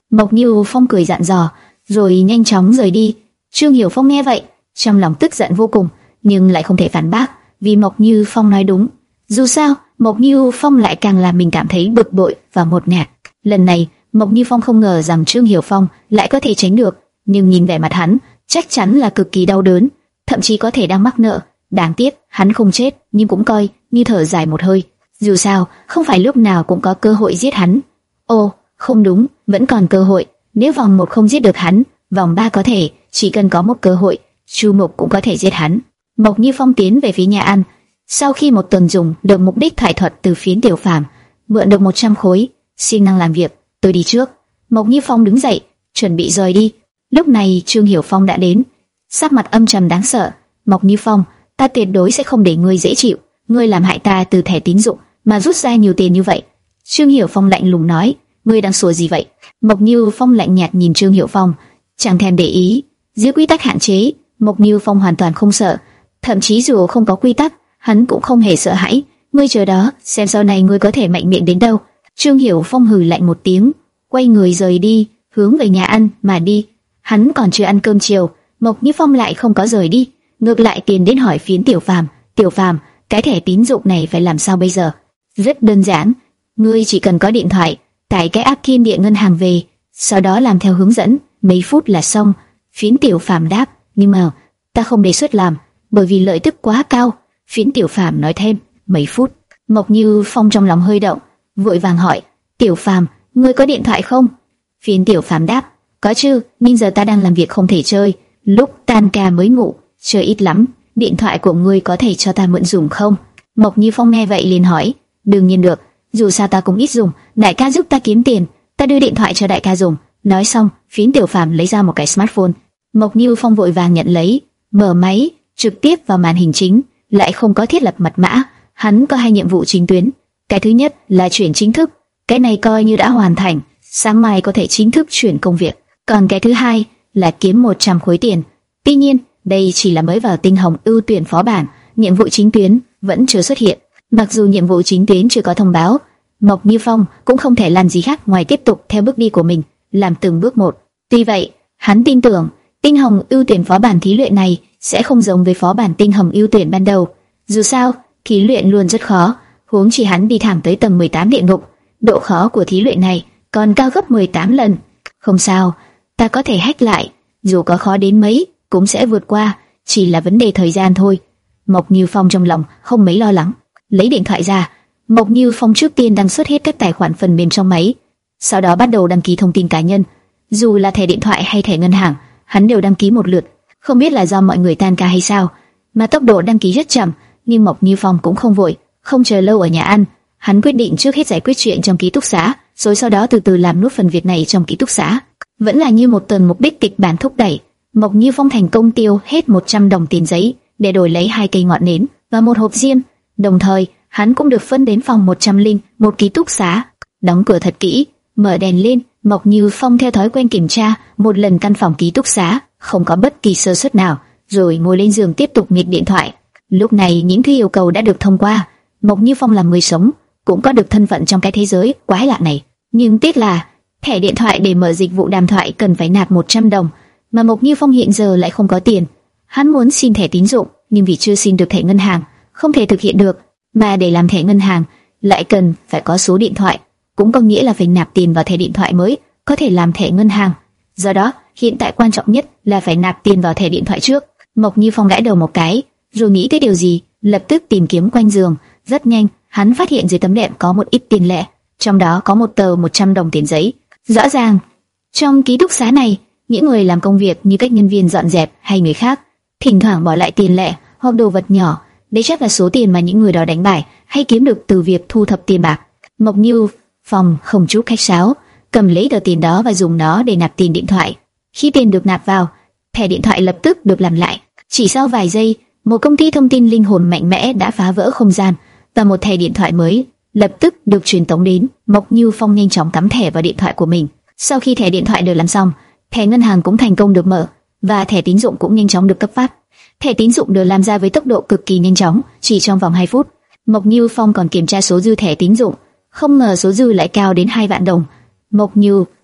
Mộc Như Phong cười dặn dò, rồi nhanh chóng rời đi. Trương Hiểu Phong nghe vậy, trong lòng tức giận vô cùng, nhưng lại không thể phản bác, vì Mộc Như Phong nói đúng. Dù sao, Mộc Như Phong lại càng làm mình cảm thấy bực bội và một nạt. Lần này, Mộc Như Phong không ngờ rằng Trương Hiểu Phong lại có thể tránh được, nhưng nhìn vẻ mặt hắn, chắc chắn là cực kỳ đau đớn, thậm chí có thể đang mắc nợ. Đáng tiếc, hắn không chết, nhưng cũng coi như thở dài một hơi. Dù sao, không phải lúc nào cũng có cơ hội giết hắn. Ồ, không đúng, vẫn còn cơ hội. Nếu vòng một không giết được hắn, vòng ba có thể, chỉ cần có một cơ hội, Chu Mục cũng có thể giết hắn. Mộc Như Phong tiến về phía nhà ăn. Sau khi một tuần dùng được mục đích thoại thuật từ phiến Tiểu Phàm, mượn được một trăm khối, siêng năng làm việc, tôi đi trước. Mộc Như Phong đứng dậy, chuẩn bị rời đi. Lúc này Trương Hiểu Phong đã đến, sắc mặt âm trầm đáng sợ. Mộc Như Phong, ta tuyệt đối sẽ không để ngươi dễ chịu. Ngươi làm hại ta từ thẻ tín dụng mà rút ra nhiều tiền như vậy. Trương Hiểu Phong lạnh lùng nói, ngươi đang sủa gì vậy? Mộc Như Phong lạnh nhạt nhìn Trương Hiểu Phong, chẳng thèm để ý. Dưới quy tắc hạn chế, Mộc Như Phong hoàn toàn không sợ, thậm chí dù không có quy tắc, hắn cũng không hề sợ hãi. Ngươi chờ đó, xem sau này ngươi có thể mạnh miệng đến đâu. Trương Hiểu Phong hừ lạnh một tiếng, quay người rời đi, hướng về nhà ăn mà đi. Hắn còn chưa ăn cơm chiều, Mộc Như Phong lại không có rời đi, ngược lại tiến đến hỏi phiến Tiểu Phàm, Tiểu Phàm, cái thẻ tín dụng này phải làm sao bây giờ? Rất đơn giản, ngươi chỉ cần có điện thoại, tải cái app Thiên Địa ngân hàng về, sau đó làm theo hướng dẫn, mấy phút là xong. Phiến Tiểu Phàm đáp, nhưng mà ta không đề xuất làm, bởi vì lợi tức quá cao. Phiến Tiểu Phàm nói thêm, mấy phút. Mộc Như Phong trong lòng hơi động, vội vàng hỏi, Tiểu Phàm, ngươi có điện thoại không? Phiến Tiểu Phàm đáp, có chứ, nhưng giờ ta đang làm việc không thể chơi, lúc tan ca mới ngủ, chơi ít lắm. Điện thoại của ngươi có thể cho ta mượn dùng không? Mộc Như Phong nghe vậy liền hỏi, đương nhiên được, dù sao ta cũng ít dùng, đại ca giúp ta kiếm tiền, ta đưa điện thoại cho đại ca dùng. Nói xong, Phiến Tiểu Phàm lấy ra một cái smartphone. Mộc Như Phong vội vàng nhận lấy, mở máy, trực tiếp vào màn hình chính, lại không có thiết lập mật mã. Hắn có hai nhiệm vụ chính tuyến. Cái thứ nhất là chuyển chính thức, cái này coi như đã hoàn thành, sáng mai có thể chính thức chuyển công việc. Còn cái thứ hai là kiếm một trăm khối tiền. Tuy nhiên, đây chỉ là mới vào tinh hồng ưu tuyển phó bản, nhiệm vụ chính tuyến vẫn chưa xuất hiện. Mặc dù nhiệm vụ chính tuyến chưa có thông báo, Mộc Như Phong cũng không thể làm gì khác ngoài tiếp tục theo bước đi của mình, làm từng bước một. Tuy vậy, hắn tin tưởng tinh hồng ưu tuyển phó bản thí luyện này sẽ không giống với phó bản tinh hồng ưu tuyển ban đầu. Dù sao, thí luyện luôn rất khó, huống chỉ hắn đi thẳng tới tầng mười tám địa ngục, độ khó của thí luyện này còn cao gấp mười tám lần. Không sao, ta có thể hack lại, dù có khó đến mấy cũng sẽ vượt qua, chỉ là vấn đề thời gian thôi. Mộc Như Phong trong lòng không mấy lo lắng, lấy điện thoại ra, Mộc Như Phong trước tiên đăng xuất hết các tài khoản phần mềm trong máy, sau đó bắt đầu đăng ký thông tin cá nhân. Dù là thẻ điện thoại hay thẻ ngân hàng, hắn đều đăng ký một lượt. Không biết là do mọi người tan ca hay sao, mà tốc độ đăng ký rất chậm, nhưng Mộc Như Phong cũng không vội, không chờ lâu ở nhà ăn, hắn quyết định trước hết giải quyết chuyện trong ký túc xá, rồi sau đó từ từ làm nốt phần việc này trong ký túc xá. Vẫn là như một tuần mục đích kịch bản thúc đẩy, Mộc Như Phong thành công tiêu hết một trăm đồng tiền giấy để đổi lấy hai cây ngọn nến và một hộp diêm. Đồng thời, hắn cũng được phân đến phòng một trăm linh một ký túc xá. Đóng cửa thật kỹ, mở đèn lên, Mộc Như Phong theo thói quen kiểm tra một lần căn phòng ký túc xá, không có bất kỳ sơ suất nào, rồi ngồi lên giường tiếp tục nghịch điện thoại. Lúc này những thứ yêu cầu đã được thông qua, Mộc Như Phong làm người sống, cũng có được thân phận trong cái thế giới quái lạ này. Nhưng tiếc là thẻ điện thoại để mở dịch vụ đàm thoại cần phải nạp một trăm đồng, mà Mộc Như Phong hiện giờ lại không có tiền. Hắn muốn xin thẻ tín dụng, nhưng vì chưa xin được thẻ ngân hàng, không thể thực hiện được. Mà để làm thẻ ngân hàng, lại cần phải có số điện thoại, cũng có nghĩa là phải nạp tiền vào thẻ điện thoại mới có thể làm thẻ ngân hàng. Do đó, hiện tại quan trọng nhất là phải nạp tiền vào thẻ điện thoại trước. Mộc Như Phong gãi đầu một cái, rồi nghĩ tới điều gì, lập tức tìm kiếm quanh giường. Rất nhanh, hắn phát hiện dưới tấm đệm có một ít tiền lẻ, trong đó có một tờ một trăm đồng tiền giấy. Rõ ràng, trong ký túc xá này, những người làm công việc như các nhân viên dọn dẹp hay người khác, thỉnh thoảng bỏ lại tiền lẻ hoặc đồ vật nhỏ, đây chắc là số tiền mà những người đó đánh bài hay kiếm được từ việc thu thập tiền bạc. Mộc Như Phong không chút khách sáo, cầm lấy tờ tiền đó và dùng nó để nạp tiền điện thoại. Khi tiền được nạp vào, thẻ điện thoại lập tức được làm lại. Chỉ sau vài giây, một công ty thông tin linh hồn mạnh mẽ đã phá vỡ không gian và một thẻ điện thoại mới lập tức được truyền tống đến. Mộc Như Phong nhanh chóng cắm thẻ vào điện thoại của mình. Sau khi thẻ điện thoại được làm xong, thẻ ngân hàng cũng thành công được mở và thẻ tín dụng cũng nhanh chóng được cấp phát. Thẻ tín dụng được làm ra với tốc độ cực kỳ nhanh chóng, chỉ trong vòng hai phút. Mộc Như Phong còn kiểm tra số dư thẻ tín dụng, không ngờ số dư lại cao đến hai vạn đồng. Mộc Như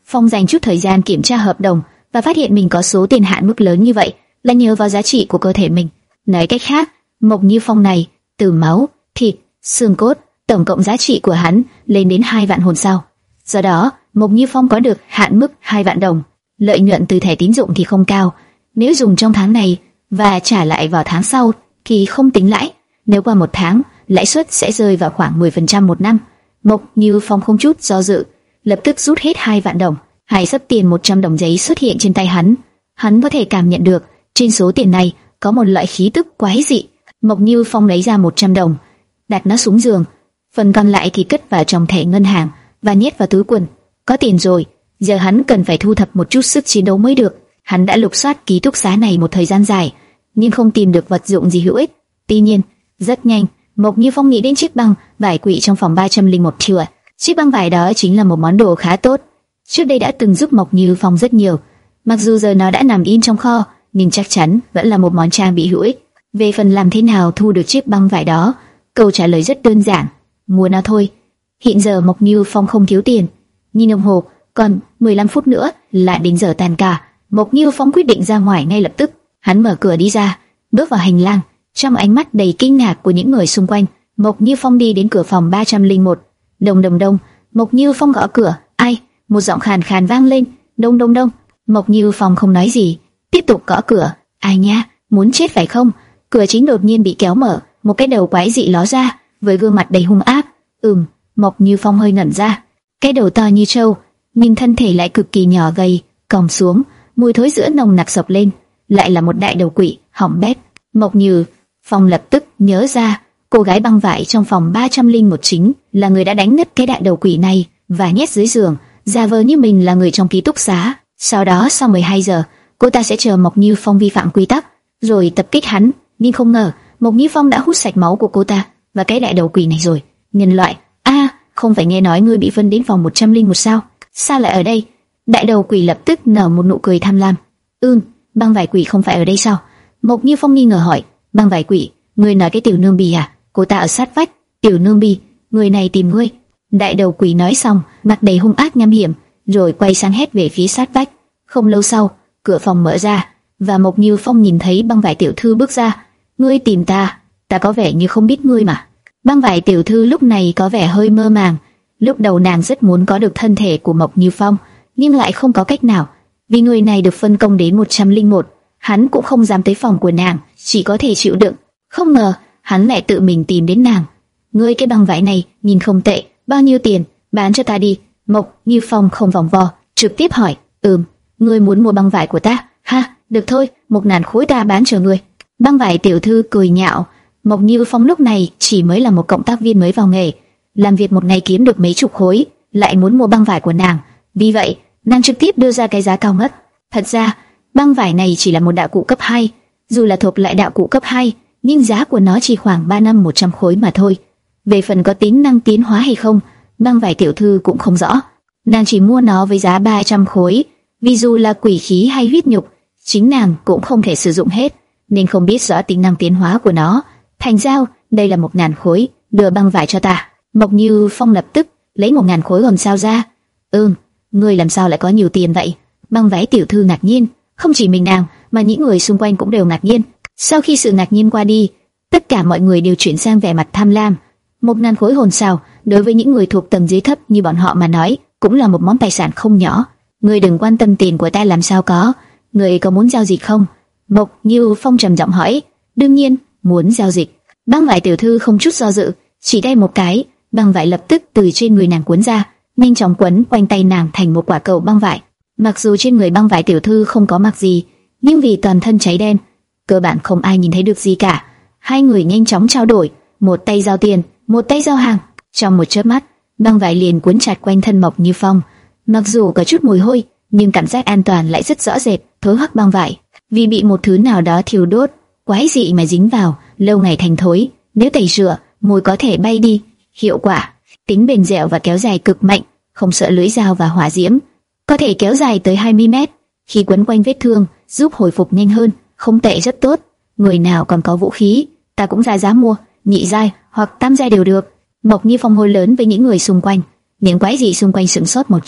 Phong dành chút thời gian kiểm tra hợp đồng và phát hiện mình có số tiền hạn mức lớn như vậy là nhờ vào giá trị của cơ thể mình. Nói cách khác, Mộc Như Phong này, từ máu, thịt, xương cốt, tổng cộng giá trị của hắn lên đến hai vạn hồn sao. Do đó, Mộc Như Phong có được hạn mức hai vạn đồng. Lợi nhuận từ thẻ tín dụng thì không cao, nếu dùng trong tháng này và trả lại vào tháng sau thì không tính lãi. Nếu qua một tháng, lãi suất sẽ rơi vào khoảng mười phần trăm một năm. Mộc Như Phong không chút do dự, lập tức rút hết hai vạn đồng. Hai sấp tiền một trăm đồng giấy xuất hiện trên tay hắn. Hắn có thể cảm nhận được trên số tiền này có một loại khí tức quái dị. Mộc Như Phong lấy ra một trăm đồng, đặt nó xuống giường, phần còn lại thì cất vào trong thẻ ngân hàng và nhét vào túi quần. Có tiền rồi, giờ hắn cần phải thu thập một chút sức chiến đấu mới được. Hắn đã lục soát ký túc xá này một thời gian dài, nhưng không tìm được vật dụng gì hữu ích. Tuy nhiên, rất nhanh, Mộc Như Phong nghĩ đến chiếc băng vải quỷ trong phòng ba trăm lẻ một chùa. Chiếc băng vải đó chính là một món đồ khá tốt, trước đây đã từng giúp Mộc Như Phong rất nhiều. Mặc dù giờ nó đã nằm in trong kho, nhưng chắc chắn vẫn là một món trang bị hữu ích. Về phần làm thế nào thu được chiếc băng vải đó, câu trả lời rất đơn giản, mua nó thôi. Hiện giờ Mộc Như Phong không thiếu tiền. Nhìn đồng hồ, còn mười lăm phút nữa là đến giờ tan ca. Mộc Như Phong quyết định ra ngoài ngay lập tức. Hắn mở cửa đi ra, bước vào hành lang, trong ánh mắt đầy kinh ngạc của những người xung quanh. Mộc Như Phong đi đến cửa phòng ba trăm lẻ một. Đông đông đông. Mộc Như Phong gõ cửa. Ai? Một giọng khàn khàn vang lên. Đông đông đông. Mộc Như Phong không nói gì, tiếp tục gõ cửa. Ai nha? Muốn chết phải không? Cửa chính đột nhiên bị kéo mở, một cái đầu quái dị ló ra, với gương mặt đầy hung ác. Ừm. Mộc Như Phong hơi ngẩn ra. Cái đầu to như trâu, nhưng thân thể lại cực kỳ nhỏ gầy, còng xuống, mùi thối giữa nồng nặc sộc lên. Lại là một đại đầu quỷ, hỏng bét. Mộc Như Phong lập tức nhớ ra, cô gái băng vải trong phòng ba trăm lẻ một chính là người đã đánh ngất cái đại đầu quỷ này và nhét dưới giường, giả vờ như mình là người trong ký túc xá. Sau đó sau mười hai giờ, cô ta sẽ chờ Mộc Như Phong vi phạm quy tắc, rồi tập kích hắn. Nhưng không ngờ, Mộc Như Phong đã hút sạch máu của cô ta và cái đại đầu quỷ này rồi. Nhân loại, a, à, không phải nghe nói ngươi bị phân đến phòng một trăm lẻ một sao? Sao lại ở đây? Đại đầu quỷ lập tức nở một nụ cười tham lam. Ừm, băng vải quỷ không phải ở đây sao? Mộc Như Phong nghi ngờ hỏi. Băng vải quỷ, ngươi nói cái tiểu nương bì à? Cô ta ở sát vách. Tiểu nương bì, người này tìm ngươi. Đại đầu quỷ nói xong, mặt đầy hung ác nham hiểm, rồi quay sang hét về phía sát vách. Không lâu sau, cửa phòng mở ra và Mộc Như Phong nhìn thấy băng vải tiểu thư bước ra. Ngươi tìm ta? Ta có vẻ như không biết ngươi mà. Băng vải tiểu thư lúc này có vẻ hơi mơ màng. Lúc đầu nàng rất muốn có được thân thể của Mộc Như Phong, nhưng lại không có cách nào, vì người này được phân công đến một trăm lẻ một. Hắn cũng không dám tới phòng của nàng, chỉ có thể chịu đựng. Không ngờ hắn lại tự mình tìm đến nàng. Ngươi, cái băng vải này nhìn không tệ, bao nhiêu tiền? Bán cho ta đi. Mộc Như Phong không vòng vo, trực tiếp hỏi. Ừm, ngươi muốn mua băng vải của ta? Ha, được thôi, một ngàn khối ta bán cho ngươi. Băng vải tiểu thư cười nhạo. Mộc Như Phong lúc này chỉ mới là một cộng tác viên mới vào nghề, làm việc một ngày kiếm được mấy chục khối, lại muốn mua băng vải của nàng. Vì vậy, nàng trực tiếp đưa ra cái giá cao ngất. Thật ra, băng vải này chỉ là một đạo cụ cấp hai, dù là thuộc lại đạo cụ cấp hai, nhưng giá của nó chỉ khoảng ba năm một trăm khối mà thôi. Về phần có tính năng tiến hóa hay không, băng vải tiểu thư cũng không rõ. Nàng chỉ mua nó với giá ba trăm khối, vì dù là quỷ khí hay huyết nhục, chính nàng cũng không thể sử dụng hết, nên không biết rõ tính năng tiến hóa của nó. Thành giao, đây là một ngàn khối, đưa băng vải cho ta. Mộc Như Phong lập tức lấy một ngàn khối hồn sao ra. Ừm, ngươi làm sao lại có nhiều tiền vậy? Băng vải tiểu thư ngạc nhiên, không chỉ mình nàng mà những người xung quanh cũng đều ngạc nhiên. Sau khi sự ngạc nhiên qua đi, tất cả mọi người đều chuyển sang vẻ mặt tham lam. Một ngàn khối hồn sao đối với những người thuộc tầng dưới thấp như bọn họ mà nói cũng là một món tài sản không nhỏ. Ngươi đừng quan tâm tiền của ta làm sao có, ngươi có muốn giao dịch không? Mộc Như Phong trầm giọng hỏi. Đương nhiên muốn giao dịch. Băng vải tiểu thư không chút do dự, chỉ tay một cái, băng vải lập tức từ trên người nàng cuốn ra, nhanh chóng quấn quanh tay nàng thành một quả cầu băng vải. Mặc dù trên người băng vải tiểu thư không có mặc gì, nhưng vì toàn thân cháy đen, cơ bản không ai nhìn thấy được gì cả. Hai người nhanh chóng trao đổi, một tay giao tiền, một tay giao hàng. Trong một chớp mắt, băng vải liền cuốn chặt quanh thân Mộc Như Phong. Mặc dù có chút mùi hôi, nhưng cảm giác an toàn lại rất rõ rệt. Thối hoắc băng vải, vì bị một thứ nào đó thiêu đốt, quái dị mà dính vào, lâu ngày thành thối. Nếu tẩy rửa, mùi có thể bay đi. Hiệu quả, tính bền dẻo và kéo dài cực mạnh, không sợ lưỡi dao và hỏa diễm, có thể kéo dài tới hai mươi mét. Khi quấn quanh vết thương, giúp hồi phục nhanh hơn, không tệ, rất tốt. Người nào còn có vũ khí, ta cũng ra giá mua, nhị giai hoặc tam giai đều được. Mộc Như Phong hô lớn với những người xung quanh. Những quái dị xung quanh sửng sốt một chút,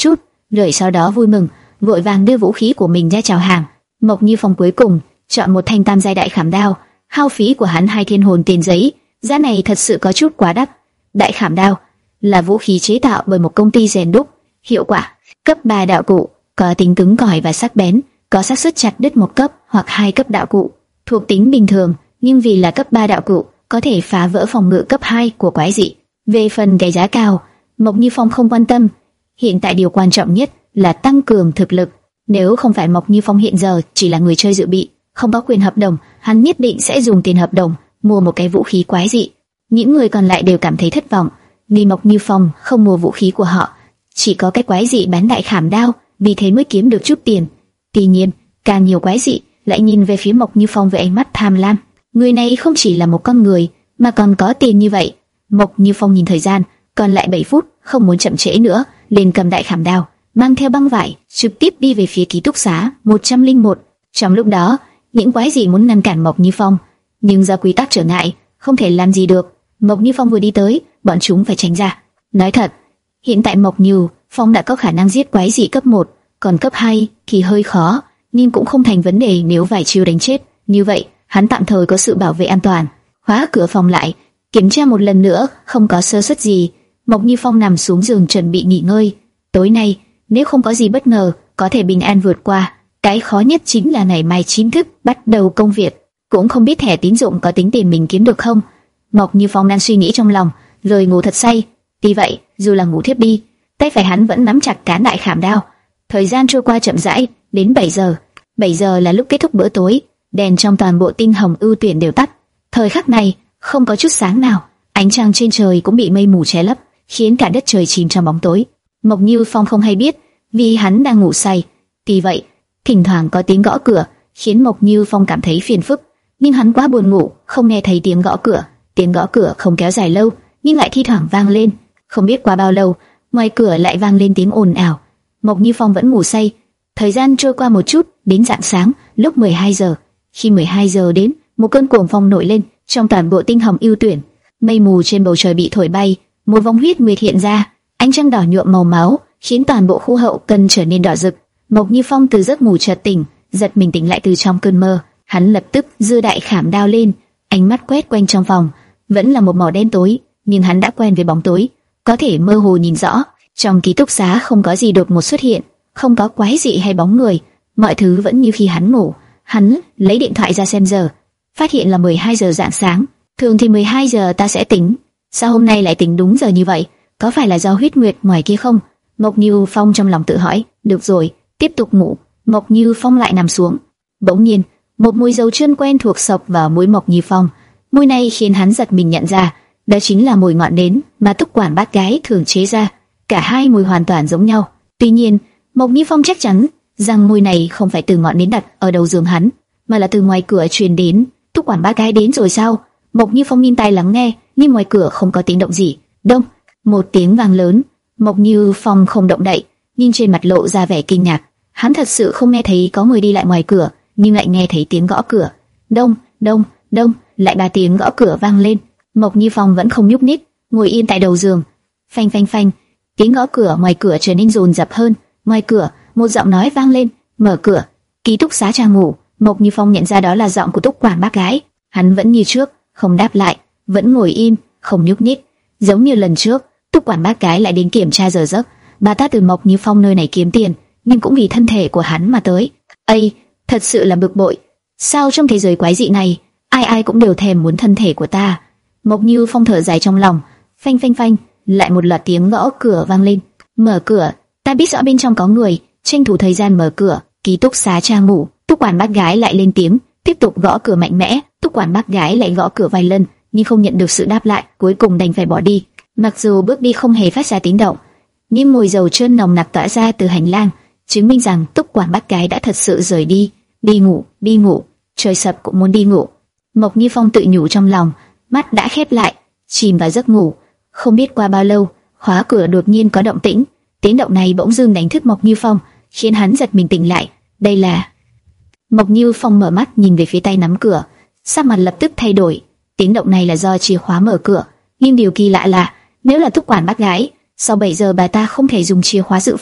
rồi sau đó vui mừng, vội vàng đưa vũ khí của mình ra chào hàng. Mộc Như Phong cuối cùng chọn một thanh tam giai đại khảm đao, hao phí của hắn hai thiên hồn tiền giấy, giá này thật sự có chút quá đắt. Đại khảm đao là vũ khí chế tạo bởi một công ty rèn đúc, hiệu quả cấp ba đạo cụ, có tính cứng cỏi và sắc bén, có xác suất chặt đứt một cấp hoặc hai cấp đạo cụ, thuộc tính bình thường, nhưng vì là cấp ba đạo cụ, có thể phá vỡ phòng ngự cấp hai của quái dị. Về phần cái giá cao, Mộc Như Phong không quan tâm, hiện tại điều quan trọng nhất là tăng cường thực lực. Nếu không phải Mộc Như Phong hiện giờ chỉ là người chơi dự bị, không có quyền hợp đồng, hắn nhất định sẽ dùng tiền hợp đồng mua một cái vũ khí quái dị. Những người còn lại đều cảm thấy thất vọng, vì Mộc Như Phong không mua vũ khí của họ, chỉ có cái quái dị bán đại khảm đao, vì thế mới kiếm được chút tiền. Tuy nhiên, càng nhiều quái dị lại nhìn về phía Mộc Như Phong với ánh mắt tham lam. Người này không chỉ là một con người, mà còn có tiền như vậy. Mộc Như Phong nhìn thời gian, còn lại bảy phút, không muốn chậm trễ nữa, liền cầm đại khảm đao, mang theo băng vải, trực tiếp đi về phía ký túc xá một trăm lẻ một. Trong lúc đó, những quái dị muốn ngăn cản Mộc Như Phong, nhưng do quy tắc trở ngại, không thể làm gì được. Mộc Như Phong vừa đi tới, bọn chúng phải tránh ra. Nói thật, hiện tại Mộc Như Phong đã có khả năng giết quái dị cấp một, còn cấp hai thì hơi khó, nhưng cũng không thành vấn đề nếu vài chiêu đánh chết. Như vậy, hắn tạm thời có sự bảo vệ an toàn. Khóa cửa phòng lại, kiểm tra một lần nữa, không có sơ suất gì. Mộc Như Phong nằm xuống giường chuẩn bị nghỉ ngơi. Tối nay, nếu không có gì bất ngờ, có thể bình an vượt qua. Cái khó nhất chính là ngày mai chính thức bắt đầu công việc. Cũng không biết thẻ tín dụng có tính tiền mình kiếm được không. Mộc Như Phong đang suy nghĩ trong lòng, rồi ngủ thật say. Tuy vậy, dù là ngủ thiếp đi, tay phải hắn vẫn nắm chặt cán đại khảm đao. Thời gian trôi qua chậm rãi, đến bảy giờ. bảy giờ là lúc kết thúc bữa tối, đèn trong toàn bộ tinh hồng ưu tuyển đều tắt. Thời khắc này, không có chút sáng nào, ánh trăng trên trời cũng bị mây mù che lấp, khiến cả đất trời chìm trong bóng tối. Mộc Như Phong không hay biết, vì hắn đang ngủ say. Tuy vậy, thỉnh thoảng có tiếng gõ cửa, khiến Mộc Như Phong cảm thấy phiền phức, nhưng hắn quá buồn ngủ, không nghe thấy tiếng gõ cửa. Tiếng gõ cửa không kéo dài lâu, nhưng lại thi thoảng vang lên. Không biết qua bao lâu, ngoài cửa lại vang lên tiếng ồn ào. Mộc Như Phong vẫn ngủ say. Thời gian trôi qua một chút, đến rạng sáng, lúc mười hai giờ. Khi mười hai giờ đến, một cơn cuồng phong nổi lên trong toàn bộ tinh hồng ưu tuyển. Mây mù trên bầu trời bị thổi bay, một vòng huyết nguyệt hiện ra, ánh trăng đỏ nhuộm màu máu, khiến toàn bộ khu hậu cần trở nên đỏ rực. Mộc Như Phong từ giấc ngủ chợt tỉnh, giật mình tỉnh lại từ trong cơn mơ. Hắn lập tức giơ đại khảm đao lên, ánh mắt quét quanh trong phòng, vẫn là một màu đen tối, nhưng hắn đã quen với bóng tối, có thể mơ hồ nhìn rõ. Trong ký túc xá không có gì đột ngột xuất hiện, không có quái dị hay bóng người, mọi thứ vẫn như khi hắn ngủ. Hắn lấy điện thoại ra xem giờ, phát hiện là mười hai giờ rạng sáng. Thường thì mười hai giờ ta sẽ tỉnh, sao hôm nay lại tỉnh đúng giờ như vậy? Có phải là do huyết nguyệt ngoài kia không? Mộc Như Phong trong lòng tự hỏi. Được rồi, tiếp tục ngủ. Mộc Như Phong lại nằm xuống. Bỗng nhiên, một mùi dầu chân quen thuộc xộc vào mũi Mộc Như Phong. Mùi này khiến hắn giật mình nhận ra, đó chính là mùi ngọn nến mà Túc Quản bát gái thường chế ra. Cả hai mùi hoàn toàn giống nhau. Tuy nhiên, Mộc Như Phong chắc chắn rằng mùi này không phải từ ngọn nến đặt ở đầu giường hắn, mà là từ ngoài cửa truyền đến. Túc Quản bát gái đến rồi sao? Mộc Như Phong nghiêm tai lắng nghe, nhưng ngoài cửa không có tiếng động gì. Đông, một tiếng vang lớn. Mộc Như Phong không động đậy, nhưng trên mặt lộ ra vẻ kinh ngạc. Hắn thật sự không nghe thấy có người đi lại ngoài cửa, nhưng lại nghe thấy tiếng gõ cửa. Đông, đông, đông, lại ba tiếng gõ cửa vang lên. Mộc Như Phong vẫn không nhúc nhích, ngồi yên tại đầu giường. Phanh phanh phanh, tiếng gõ cửa ngoài cửa trở nên dồn dập hơn. Ngoài cửa, một giọng nói vang lên, mở cửa. Ký túc xá Trang ngủ. Mộc Như Phong nhận ra đó là giọng của Túc Quản bác gái. Hắn vẫn như trước, không đáp lại, vẫn ngồi im, không nhúc nhích. Giống như lần trước, Túc Quản bác gái lại đến kiểm tra giờ giấc. Bà ta từ Mộc Như Phong nơi này kiếm tiền, nhưng cũng vì thân thể của hắn mà tới. Ây, thật sự là bực bội. Sao trong thế giới quái dị này, ai ai cũng đều thèm muốn thân thể của ta? Mộc Như Phong thở dài trong lòng. Phanh phanh phanh, lại một loạt tiếng gõ cửa vang lên. Mở cửa. Ta biết rõ bên trong có người, tranh thủ thời gian mở cửa. Ký túc xá Trang ngủ. Túc Quản bác gái lại lên tiếng, tiếp tục gõ cửa mạnh mẽ. Túc Quản bác gái lại gõ cửa vài lần, nhưng không nhận được sự đáp lại, cuối cùng đành phải bỏ đi. Mặc dù bước đi không hề phát ra tiếng động, nhưng mùi dầu trơn nồng nặc tỏa ra từ hành lang, chứng minh rằng Túc Quản bác gái đã thật sự rời đi. Đi ngủ, đi ngủ, trời sập cũng muốn đi ngủ. Mộc Như Phong tự nhủ trong lòng, mắt đã khép lại, chìm vào giấc ngủ. Không biết qua bao lâu, khóa cửa đột nhiên có động tĩnh. Tiếng động này bỗng dưng đánh thức Mộc Như Phong, khiến hắn giật mình tỉnh lại. Đây là... Mộc Như Phong mở mắt nhìn về phía tay nắm cửa, sắc mặt lập tức thay đổi. Tiếng động này là do chìa khóa mở cửa, nhưng điều kỳ lạ là nếu là Túc Quản bác gái, sau bảy giờ bà ta không thể dùng chìa khóa dự phòng,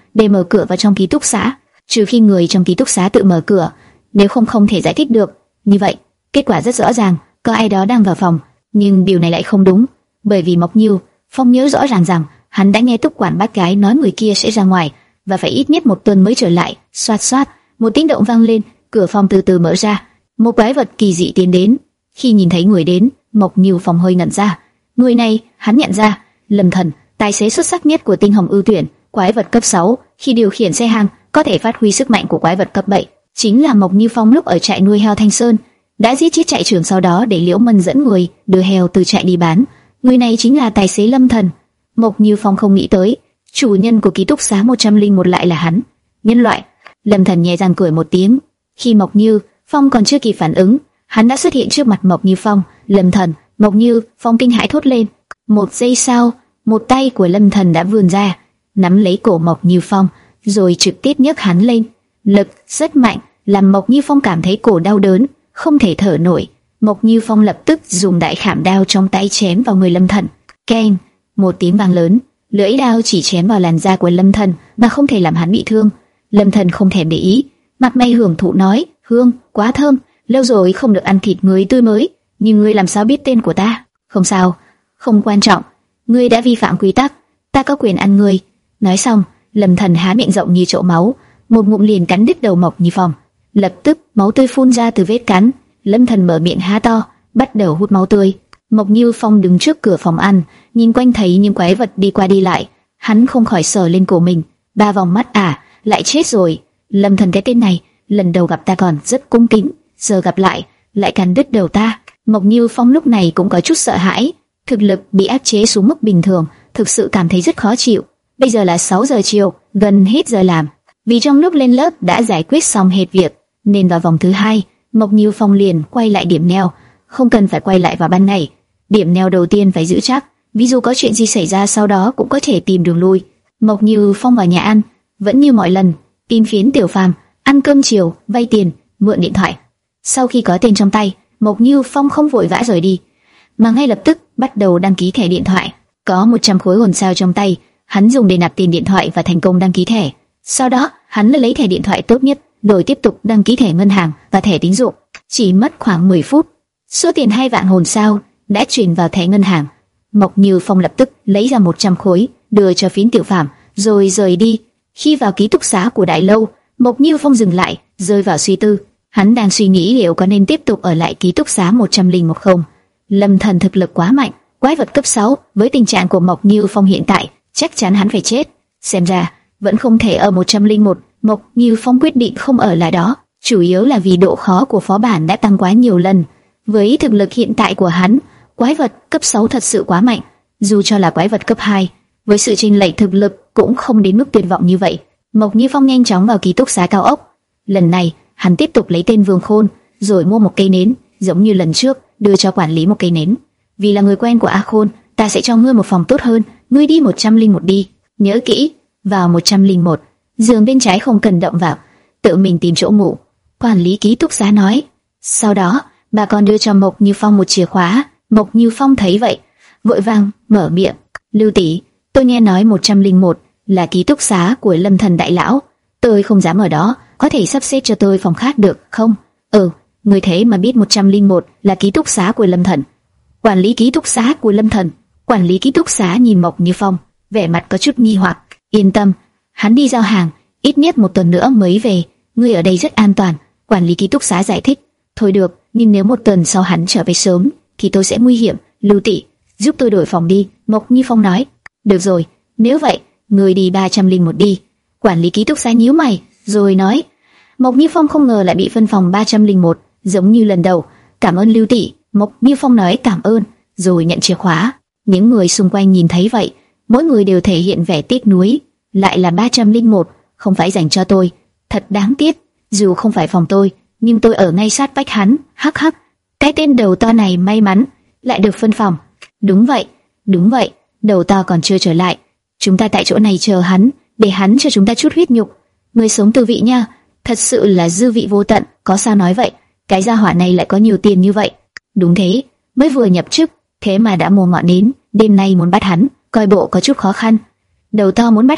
để mở cửa vào trong ký túc xá, trừ khi người trong ký túc xá tự mở cửa, nếu không không thể giải thích được. Như vậy, kết quả rất rõ ràng, có ai đó đang vào phòng, nhưng điều này lại không đúng, bởi vì Mộc Như Phong nhớ rõ ràng rằng hắn đã nghe Túc quản bác gái nói người kia sẽ ra ngoài và phải ít nhất một tuần mới trở lại. Xoát xoát, một tiếng động vang lên, cửa phòng từ từ mở ra, một quái vật kỳ dị tiến đến. Khi nhìn thấy người đến, Mộc Như Phong hơi ngẩn ra. Người này, hắn nhận ra, Lâm Thần, tài xế xuất sắc nhất của Tinh Hồng ưu tuyển, quái vật cấp sáu, khi điều khiển xe hàng có thể phát huy sức mạnh của quái vật cấp bảy, chính là Mộc Như Phong lúc ở trại nuôi heo Thanh Sơn, đã giết chết trại trưởng, sau đó để Liễu Mân dẫn người đưa heo từ trại đi bán. Người này chính là tài xế Lâm Thần. Mộc Như Phong không nghĩ tới, chủ nhân của ký túc xá một trăm lẻ một lại là hắn. Nhân loại. Lâm Thần nhẹ răng cười một tiếng. Khi Mộc Như Phong còn chưa kịp phản ứng, hắn đã xuất hiện trước mặt Mộc Như Phong. Lâm Thần. Mộc Như Phong kinh hãi thốt lên. Một giây sau, một tay của Lâm Thần đã vươn ra, nắm lấy cổ Mộc Như Phong, rồi trực tiếp nhấc hắn lên. Lực rất mạnh, làm Mộc Như Phong cảm thấy cổ đau đớn, không thể thở nổi. Mộc Như Phong lập tức dùng đại khảm đao trong tay chém vào người Lâm Thần. Keng, một tiếng vang lớn, lưỡi đao chỉ chém vào làn da của Lâm Thần mà không thể làm hắn bị thương. Lâm Thần không thèm để ý, mặt mày hưởng thụ nói: "Hương, quá thơm, lâu rồi không được ăn thịt người tươi mới, nhưng ngươi làm sao biết tên của ta?" "Không sao, không quan trọng, ngươi đã vi phạm quy tắc, ta có quyền ăn ngươi." Nói xong, Lâm Thần há miệng rộng như chậu máu, một ngụm liền cắn đứt đầu Mộc Như Phong. Lập tức máu tươi phun ra từ vết cắn. Lâm Thần mở miệng há to, bắt đầu hút máu tươi. Mộc Như Phong đứng trước cửa phòng ăn, nhìn quanh thấy những quái vật đi qua đi lại, hắn không khỏi sờ lên cổ mình. Ba vòng mắt à, lại chết rồi. Lâm Thần, cái tên này, lần đầu gặp ta còn rất cung kính, giờ gặp lại, lại cắn đứt đầu ta. Mộc Như Phong lúc này cũng có chút sợ hãi, thực lực bị áp chế xuống mức bình thường, thực sự cảm thấy rất khó chịu. Bây giờ là sáu giờ chiều, gần hết giờ làm. Vì trong lúc lên lớp đã giải quyết xong hết việc, nên vào vòng thứ hai, Mộc Như Phong liền quay lại điểm neo, không cần phải quay lại vào ban ngày. Điểm neo đầu tiên phải giữ chắc, ví dụ có chuyện gì xảy ra sau đó cũng có thể tìm đường lui. Mộc Như Phong vào nhà ăn, vẫn như mọi lần, tìm Phiến Tiểu Phàm, ăn cơm chiều, vay tiền, mượn điện thoại. Sau khi có tiền trong tay, Mộc Như Phong không vội vã rời đi, mà ngay lập tức bắt đầu đăng ký thẻ điện thoại. Có một trăm khối hồn sao trong tay, hắn dùng để nạp tiền điện thoại và thành công đăng ký thẻ. Sau đó, hắn lấy thẻ điện thoại tốt nhất, rồi tiếp tục đăng ký thẻ ngân hàng và thẻ tín dụng. Chỉ mất khoảng mười phút, số tiền hai vạn hồn sao đã chuyển vào thẻ ngân hàng. Mộc Như Phong lập tức lấy ra một trăm khối, đưa cho Phiến Tiểu Phàm, rồi rời đi. Khi vào ký túc xá của Đại Lâu, Mộc Như Phong dừng lại, rơi vào suy tư. Hắn đang suy nghĩ liệu có nên tiếp tục ở lại ký túc xá một trăm lẻ một không. Lâm Thần thực lực quá mạnh, quái vật cấp sáu, với tình trạng của Mộc Như Phong hiện tại, chắc chắn hắn phải chết. Xem ra vẫn không thể ở một trăm lẻ một. Mộc Như Phong quyết định không ở lại đó, chủ yếu là vì độ khó của phó bản đã tăng quá nhiều lần. Với thực lực hiện tại của hắn, quái vật cấp sáu thật sự quá mạnh, dù cho là quái vật cấp hai, với sự chênh lệch thực lực cũng không đến mức tuyệt vọng như vậy. Mộc Như Phong nhanh chóng vào ký túc xá cao ốc. Lần này, hắn tiếp tục lấy tên Vương Khôn, rồi mua một cây nến, giống như lần trước, đưa cho quản lý một cây nến. Vì là người quen của A Khôn, ta sẽ cho ngươi một phòng tốt hơn, ngươi đi một trăm lẻ một đi. Nhớ kỹ, vào một trăm lẻ một, giường bên trái không cần động vào, tự mình tìm chỗ ngủ. Quản lý ký túc xá nói. Sau đó, bà còn đưa cho Mộc Như Phong một chìa khóa. Mộc Như Phong thấy vậy, vội vàng mở miệng. Lưu tỷ, tôi nghe nói một trăm lẻ một là ký túc xá của Lâm Thần đại lão, tôi không dám ở đó, có thể sắp xếp cho tôi phòng khác được không? Ừ, người thế mà biết một trăm lẻ một là ký túc xá của Lâm Thần. Quản lý ký túc xá của Lâm Thần. Quản lý ký túc xá nhìn Mộc Như Phong, vẻ mặt có chút nghi hoặc. Yên tâm, hắn đi giao hàng, ít nhất một tuần nữa mới về, ngươi ở đây rất an toàn. Quản lý ký túc xá giải thích. Thôi được, nhưng nếu một tuần sau hắn trở về sớm, thì tôi sẽ nguy hiểm. Lưu tỷ, giúp tôi đổi phòng đi. Mộc Như Phong nói. Được rồi, nếu vậy, ngươi đi ba trăm lẻ một đi. Quản lý ký túc xá nhíu mày, rồi nói. Mộc Như Phong không ngờ lại bị phân phòng ba trăm lẻ một, giống như lần đầu. Cảm ơn Lưu tỷ. Mộc Như Phong nói cảm ơn, rồi nhận chìa khóa. Những người xung quanh nhìn thấy vậy, mỗi người đều thể hiện vẻ tiếc nuối. Lại là ba trăm lẻ một, không phải dành cho tôi, thật đáng tiếc. Dù không phải phòng tôi, nhưng tôi ở ngay sát vách hắn. Hắc hắc, cái tên đầu to này may mắn lại được phân phòng. Đúng vậy, đúng vậy, đầu to còn chưa trở lại, chúng ta tại chỗ này chờ hắn, để hắn cho chúng ta chút huyết nhục. Người sống tư vị nha, thật sự là dư vị vô tận. Có sao nói vậy, cái gia hỏa này lại có nhiều tiền như vậy. Đúng thế, mới vừa nhập chức, thế mà đã mua ngọn nến, đêm nay muốn bắt hắn, coi bộ có chút khó khăn. Đầu to muốn bắt hắn,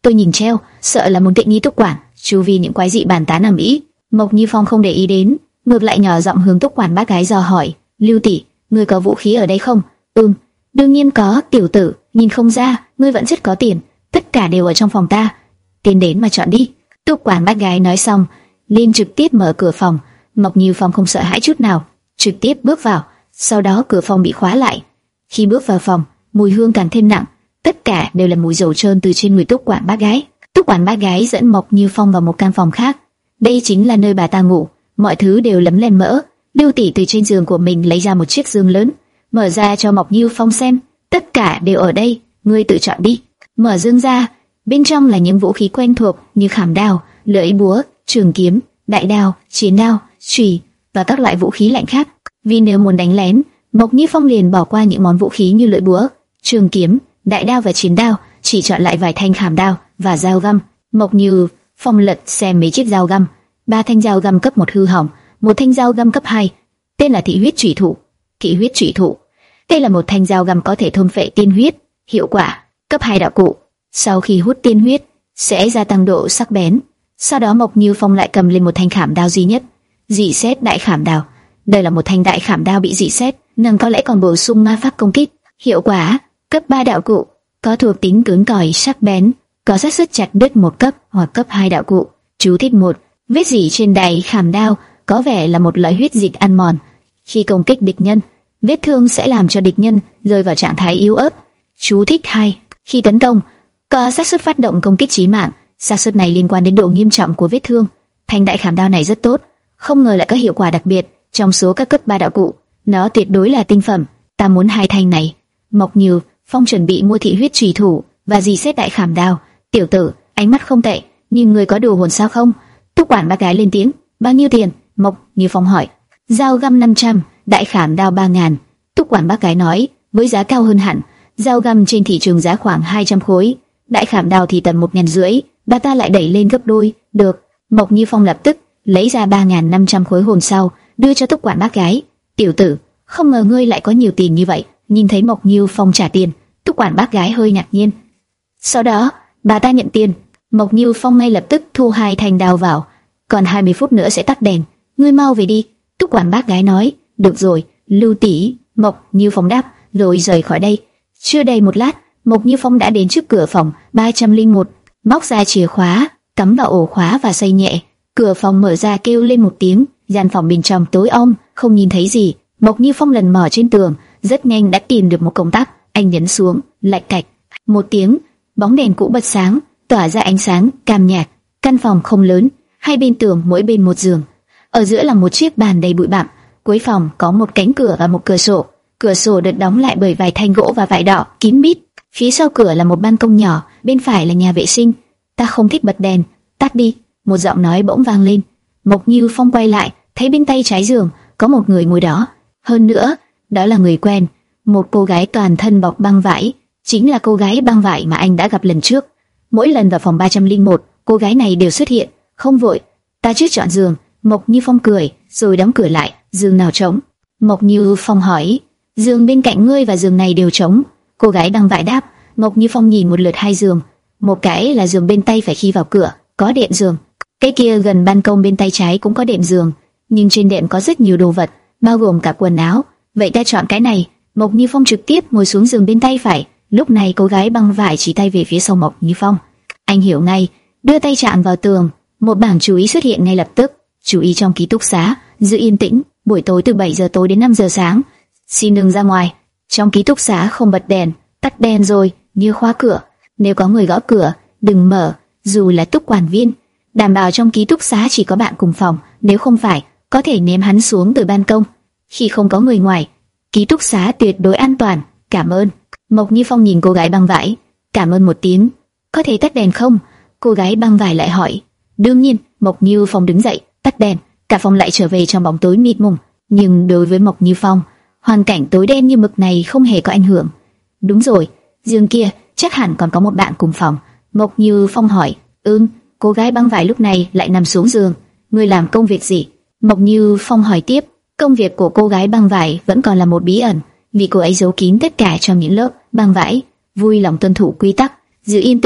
Tôi nhìn treo, sợ là muốn tiện nghi Túc Quản. Chu vi những quái dị bàn tán ầm ĩ. Mộc Như Phong không để ý đến, ngược lại nhỏ giọng hướng Túc Quản bác gái dò hỏi: Lưu tỷ, ngươi có vũ khí ở đây không? Ừm, đương nhiên có, tiểu tử, nhìn không ra, ngươi vẫn rất có tiền, tất cả đều ở trong phòng ta. Tiến đến mà chọn đi. Túc Quản bác gái nói xong, liền trực tiếp mở cửa phòng. Mộc Như Phong không sợ hãi chút nào, trực tiếp bước vào. Sau đó cửa phòng bị khóa lại. Khi bước vào phòng, mùi hương càng thêm nặng, tất cả đều là mùi dầu trơn từ trên người Túc Quản bác gái. Túc Quản bác gái dẫn Mộc Như Phong vào một căn phòng khác. Đây chính là nơi bà ta ngủ, mọi thứ đều lấm lem mỡ. Lưu tỷ từ trên giường của mình lấy ra một chiếc giường lớn, mở ra cho Mộc Như Phong xem. Tất cả đều ở đây, ngươi tự chọn đi. Mở giường ra, bên trong là những vũ khí quen thuộc như khảm đao, lưỡi búa, trường kiếm, đại đao, chiến đao, chùy và các loại vũ khí lạnh khác. Vì nếu muốn đánh lén, Mộc Như Phong liền bỏ qua những món vũ khí như lưỡi búa, trường kiếm, đại đao và chiến đao, chỉ chọn lại vài thanh khảm đao và dao găm. Mộc Như Phong lật xem mấy chiếc dao găm, ba thanh dao găm cấp một hư hỏng, một thanh dao găm cấp hai, tên là thị huyết chủy thủ, thị huyết chủy thủ. Đây là một thanh dao găm có thể thôn phệ tiên huyết, hiệu quả cấp hai đạo cụ. Sau khi hút tiên huyết, sẽ gia tăng độ sắc bén. Sau đó Mộc Như Phong lại cầm lên một thanh khảm đao duy nhất, dị xét đại khảm đao. Đây là một thanh đại khảm đao bị dị xét, nhưng có lẽ còn bổ sung ma pháp công kích. Hiệu quả cấp ba đạo cụ, có thuộc tính cứng cỏi sắc bén, có xác suất chặt đứt một cấp hoặc cấp hai đạo cụ. Chú thích một: vết rỉ trên đáy khảm đao có vẻ là một loại huyết dịch ăn mòn. Khi công kích địch nhân, vết thương sẽ làm cho địch nhân rơi vào trạng thái yếu ớt. Chú thích hai: khi tấn công, có xác suất phát động công kích chí mạng. Xác suất này liên quan đến độ nghiêm trọng của vết thương. Thanh đại khảm đao này rất tốt, không ngờ lại có hiệu quả đặc biệt. Trong số các cấp ba đạo cụ, nó tuyệt đối là tinh phẩm. Ta muốn hai thanh này. Mộc Như Phong chuẩn bị mua thị huyết chủy thủ và dì xét đại khảm đao. Tiểu tử, ánh mắt không tệ, nhưng người có đồ hồn sao không? Túc Quản bác gái lên tiếng. Bao nhiêu tiền? Mộc Như Phong hỏi. Dao găm năm trăm, đại khảm đao ba ngàn. Túc Quản bác gái nói, với giá cao hơn hẳn. Dao găm trên thị trường giá khoảng hai trăm khối, đại khảm đao thì tầm một ngàn rưỡi. Bà ta lại đẩy lên gấp đôi. Được. Mộc Như Phong lập tức lấy ra ba ngàn năm trăm khối hồn sau, đưa cho Túc Quản bác gái. Tiểu tử, không ngờ ngươi lại có nhiều tiền như vậy. Nhìn thấy Mộc Như Phong trả tiền, Túc Quản bác gái hơi ngạc nhiên. Sau đó, bà ta nhận tiền. Mộc Như Phong ngay lập tức thu hai thanh đao vào. Còn hai mươi phút nữa sẽ tắt đèn, ngươi mau về đi. Túc Quản bác gái nói. Được rồi, Lưu tỷ. Mộc Như Phong đáp, rồi rời khỏi đây. Chưa đầy một lát, Mộc Như Phong đã đến trước cửa phòng ba không một, móc ra chìa khóa, cắm vào ổ khóa và xây nhẹ. Cửa phòng mở ra kêu lên một tiếng. Gian phòng bên trong tối om, không nhìn thấy gì. Mộc Như Phong lần mò trên tường, rất nhanh đã tìm được một công tắc. Anh nhấn xuống, lạch cạch một tiếng, bóng đèn cũ bật sáng, tỏa ra ánh sáng cam nhạt. Căn phòng không lớn, hai bên tường mỗi bên một giường. Ở giữa là một chiếc bàn đầy bụi bặm. Cuối phòng có một cánh cửa và một cửa sổ. Cửa sổ được đóng lại bởi vài thanh gỗ và vải đỏ kín mít. Phía sau cửa là một ban công nhỏ, bên phải là nhà vệ sinh. Ta không thích bật đèn, tắt đi. Một giọng nói bỗng vang lên. Mộc Như Phong quay lại, thấy bên tay trái giường có một người ngồi đó. Hơn nữa, đó là người quen, một cô gái toàn thân bọc băng vải, chính là cô gái băng vải mà anh đã gặp lần trước. Mỗi lần vào phòng ba không một, cô gái này đều xuất hiện. Không vội, ta trước chọn giường. Mộc Như Phong cười, rồi đóng cửa lại. Giường nào trống? Mộc Như Phong hỏi. Giường bên cạnh ngươi và giường này đều trống. Cô gái băng vải đáp. Mộc Như Phong nhìn một lượt hai giường. Một cái là giường bên tay phải khi vào cửa, có đệm giường. Cái kia gần ban công bên tay trái cũng có đệm giường, nhưng trên đệm có rất nhiều đồ vật, bao gồm cả quần áo. Vậy ta chọn cái này. Mộc Như Phong trực tiếp ngồi xuống giường bên tay phải. Lúc này cô gái băng vải chỉ tay về phía sau Mộc Như Phong. Anh hiểu ngay, đưa tay chạm vào tường, một bảng chú ý xuất hiện ngay lập tức. Chú ý trong ký túc xá, giữ yên tĩnh, buổi tối từ bảy giờ tối đến năm giờ sáng. Xin đừng ra ngoài. Trong ký túc xá không bật đèn, tắt đèn rồi, như khóa cửa. Nếu có người gõ cửa, đừng mở, dù là Túc quản viên. Đảm bảo trong ký túc xá chỉ có bạn cùng phòng, nếu không phải, có thể ném hắn xuống từ ban công. Khi không có người ngoài, ký túc xá tuyệt đối an toàn. Cảm ơn. Mộc Như Phong nhìn cô gái băng vải, cảm ơn một tiếng. Có thể tắt đèn không? Cô gái băng vải lại hỏi. Đương nhiên. Mộc Như Phong đứng dậy, tắt đèn. Cả phòng lại trở về trong bóng tối mịt mùng. Nhưng đối với Mộc Như Phong, hoàn cảnh tối đen như mực này không hề có ảnh hưởng. Đúng rồi, giường kia chắc hẳn còn có một bạn cùng phòng. Mộc Như Phong hỏi. Ừm. Cô gái băng vải lúc này lại nằm xuống giường. Ngươi làm công việc gì? Mộc Như Phong hỏi tiếp. Công việc của cô gái băng vải vẫn còn là một bí ẩn, vì cô ấy giấu kín tất cả trong những lớp băng vải, vui lòng tuân thủ quy tắc, giữ yên tĩnh,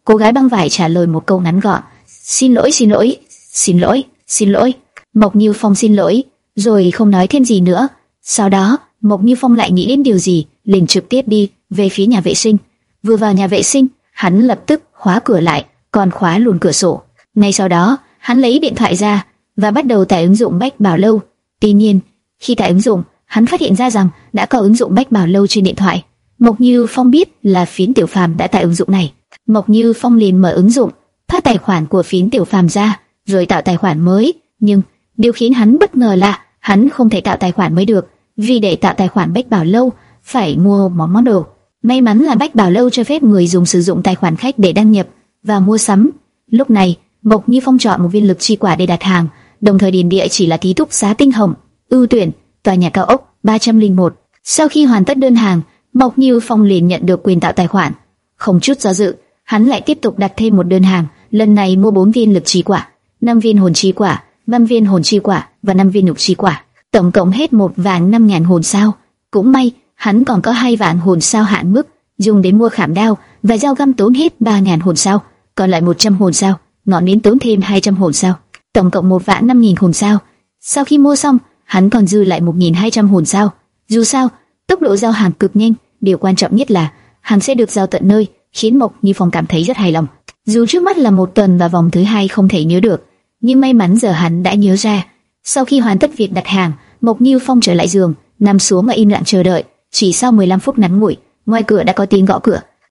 Cô gái băng vải trả lời một câu ngắn gọn: "Xin lỗi, xin lỗi, xin lỗi, xin lỗi." Mộc Như Phong xin lỗi, rồi không nói thêm gì nữa. Sau đó, Mộc Như Phong lại nghĩ đến điều gì, liền trực tiếp đi về phía nhà vệ sinh. Vừa vào nhà vệ sinh, hắn lập tức khóa cửa lại, còn khóa luôn cửa sổ. Ngay sau đó, hắn lấy điện thoại ra và bắt đầu tải ứng dụng Bách Bảo Lâu. Tuy nhiên, khi tải ứng dụng, hắn phát hiện ra rằng đã có ứng dụng Bách Bảo Lâu trên điện thoại. Mộc Như Phong biết là Phiến Tiểu Phàm đã tải ứng dụng này. Mộc Như Phong liền mở ứng dụng, thoát tài khoản của Phiến Tiểu Phàm ra, rồi tạo tài khoản mới. Nhưng điều khiến hắn bất ngờ là hắn không thể tạo tài khoản mới được, vì để tạo tài khoản Bách Bảo Lâu phải mua một món đồ. May mắn là Bách Bảo Lâu cho phép người dùng sử dụng tài khoản khách để đăng nhập và mua sắm. Lúc này, Mộc Như Phong chọn một viên lực chi quả để đặt hàng, đồng thời điền địa chỉ là ký túc xá Tinh Hồng, ưu tuyển, tòa nhà cao ốc ba không một. Sau khi hoàn tất đơn hàng, Mộc Như Phong liền nhận được quyền tạo tài khoản. Không chút do dự, hắn lại tiếp tục đặt thêm một đơn hàng, lần này mua bốn viên lực chi quả, năm viên hồn chi quả, năm viên hồn chi quả và năm viên nhục chi quả, tổng cộng hết một vạn năm ngàn hồn sao. Cũng may, hắn còn có hai vạn hồn sao hạn mức, dùng để mua khảm đao và dao găm tốn hết ba ngàn hồn sao, còn lại một trăm hồn sao, ngọn nến tốn thêm hai trăm hồn sao, tổng cộng một vạn năm nghìn hồn sao. Sau khi mua xong, hắn còn dư lại một nghìn hai trăm hồn sao. Dù sao, tốc độ giao hàng cực nhanh, điều quan trọng nhất là hàng sẽ được giao tận nơi, khiến Mộc Như Phong cảm thấy rất hài lòng. Dù trước mắt là một tuần và vòng thứ hai không thể nhớ được, nhưng may mắn giờ hắn đã nhớ ra. Sau khi hoàn tất việc đặt hàng, Mộc Như Phong trở lại giường, nằm xuống và im lặng chờ đợi. Chỉ sau mười lăm phút ngắn ngủi, ngoài cửa đã có tiếng gõ cửa.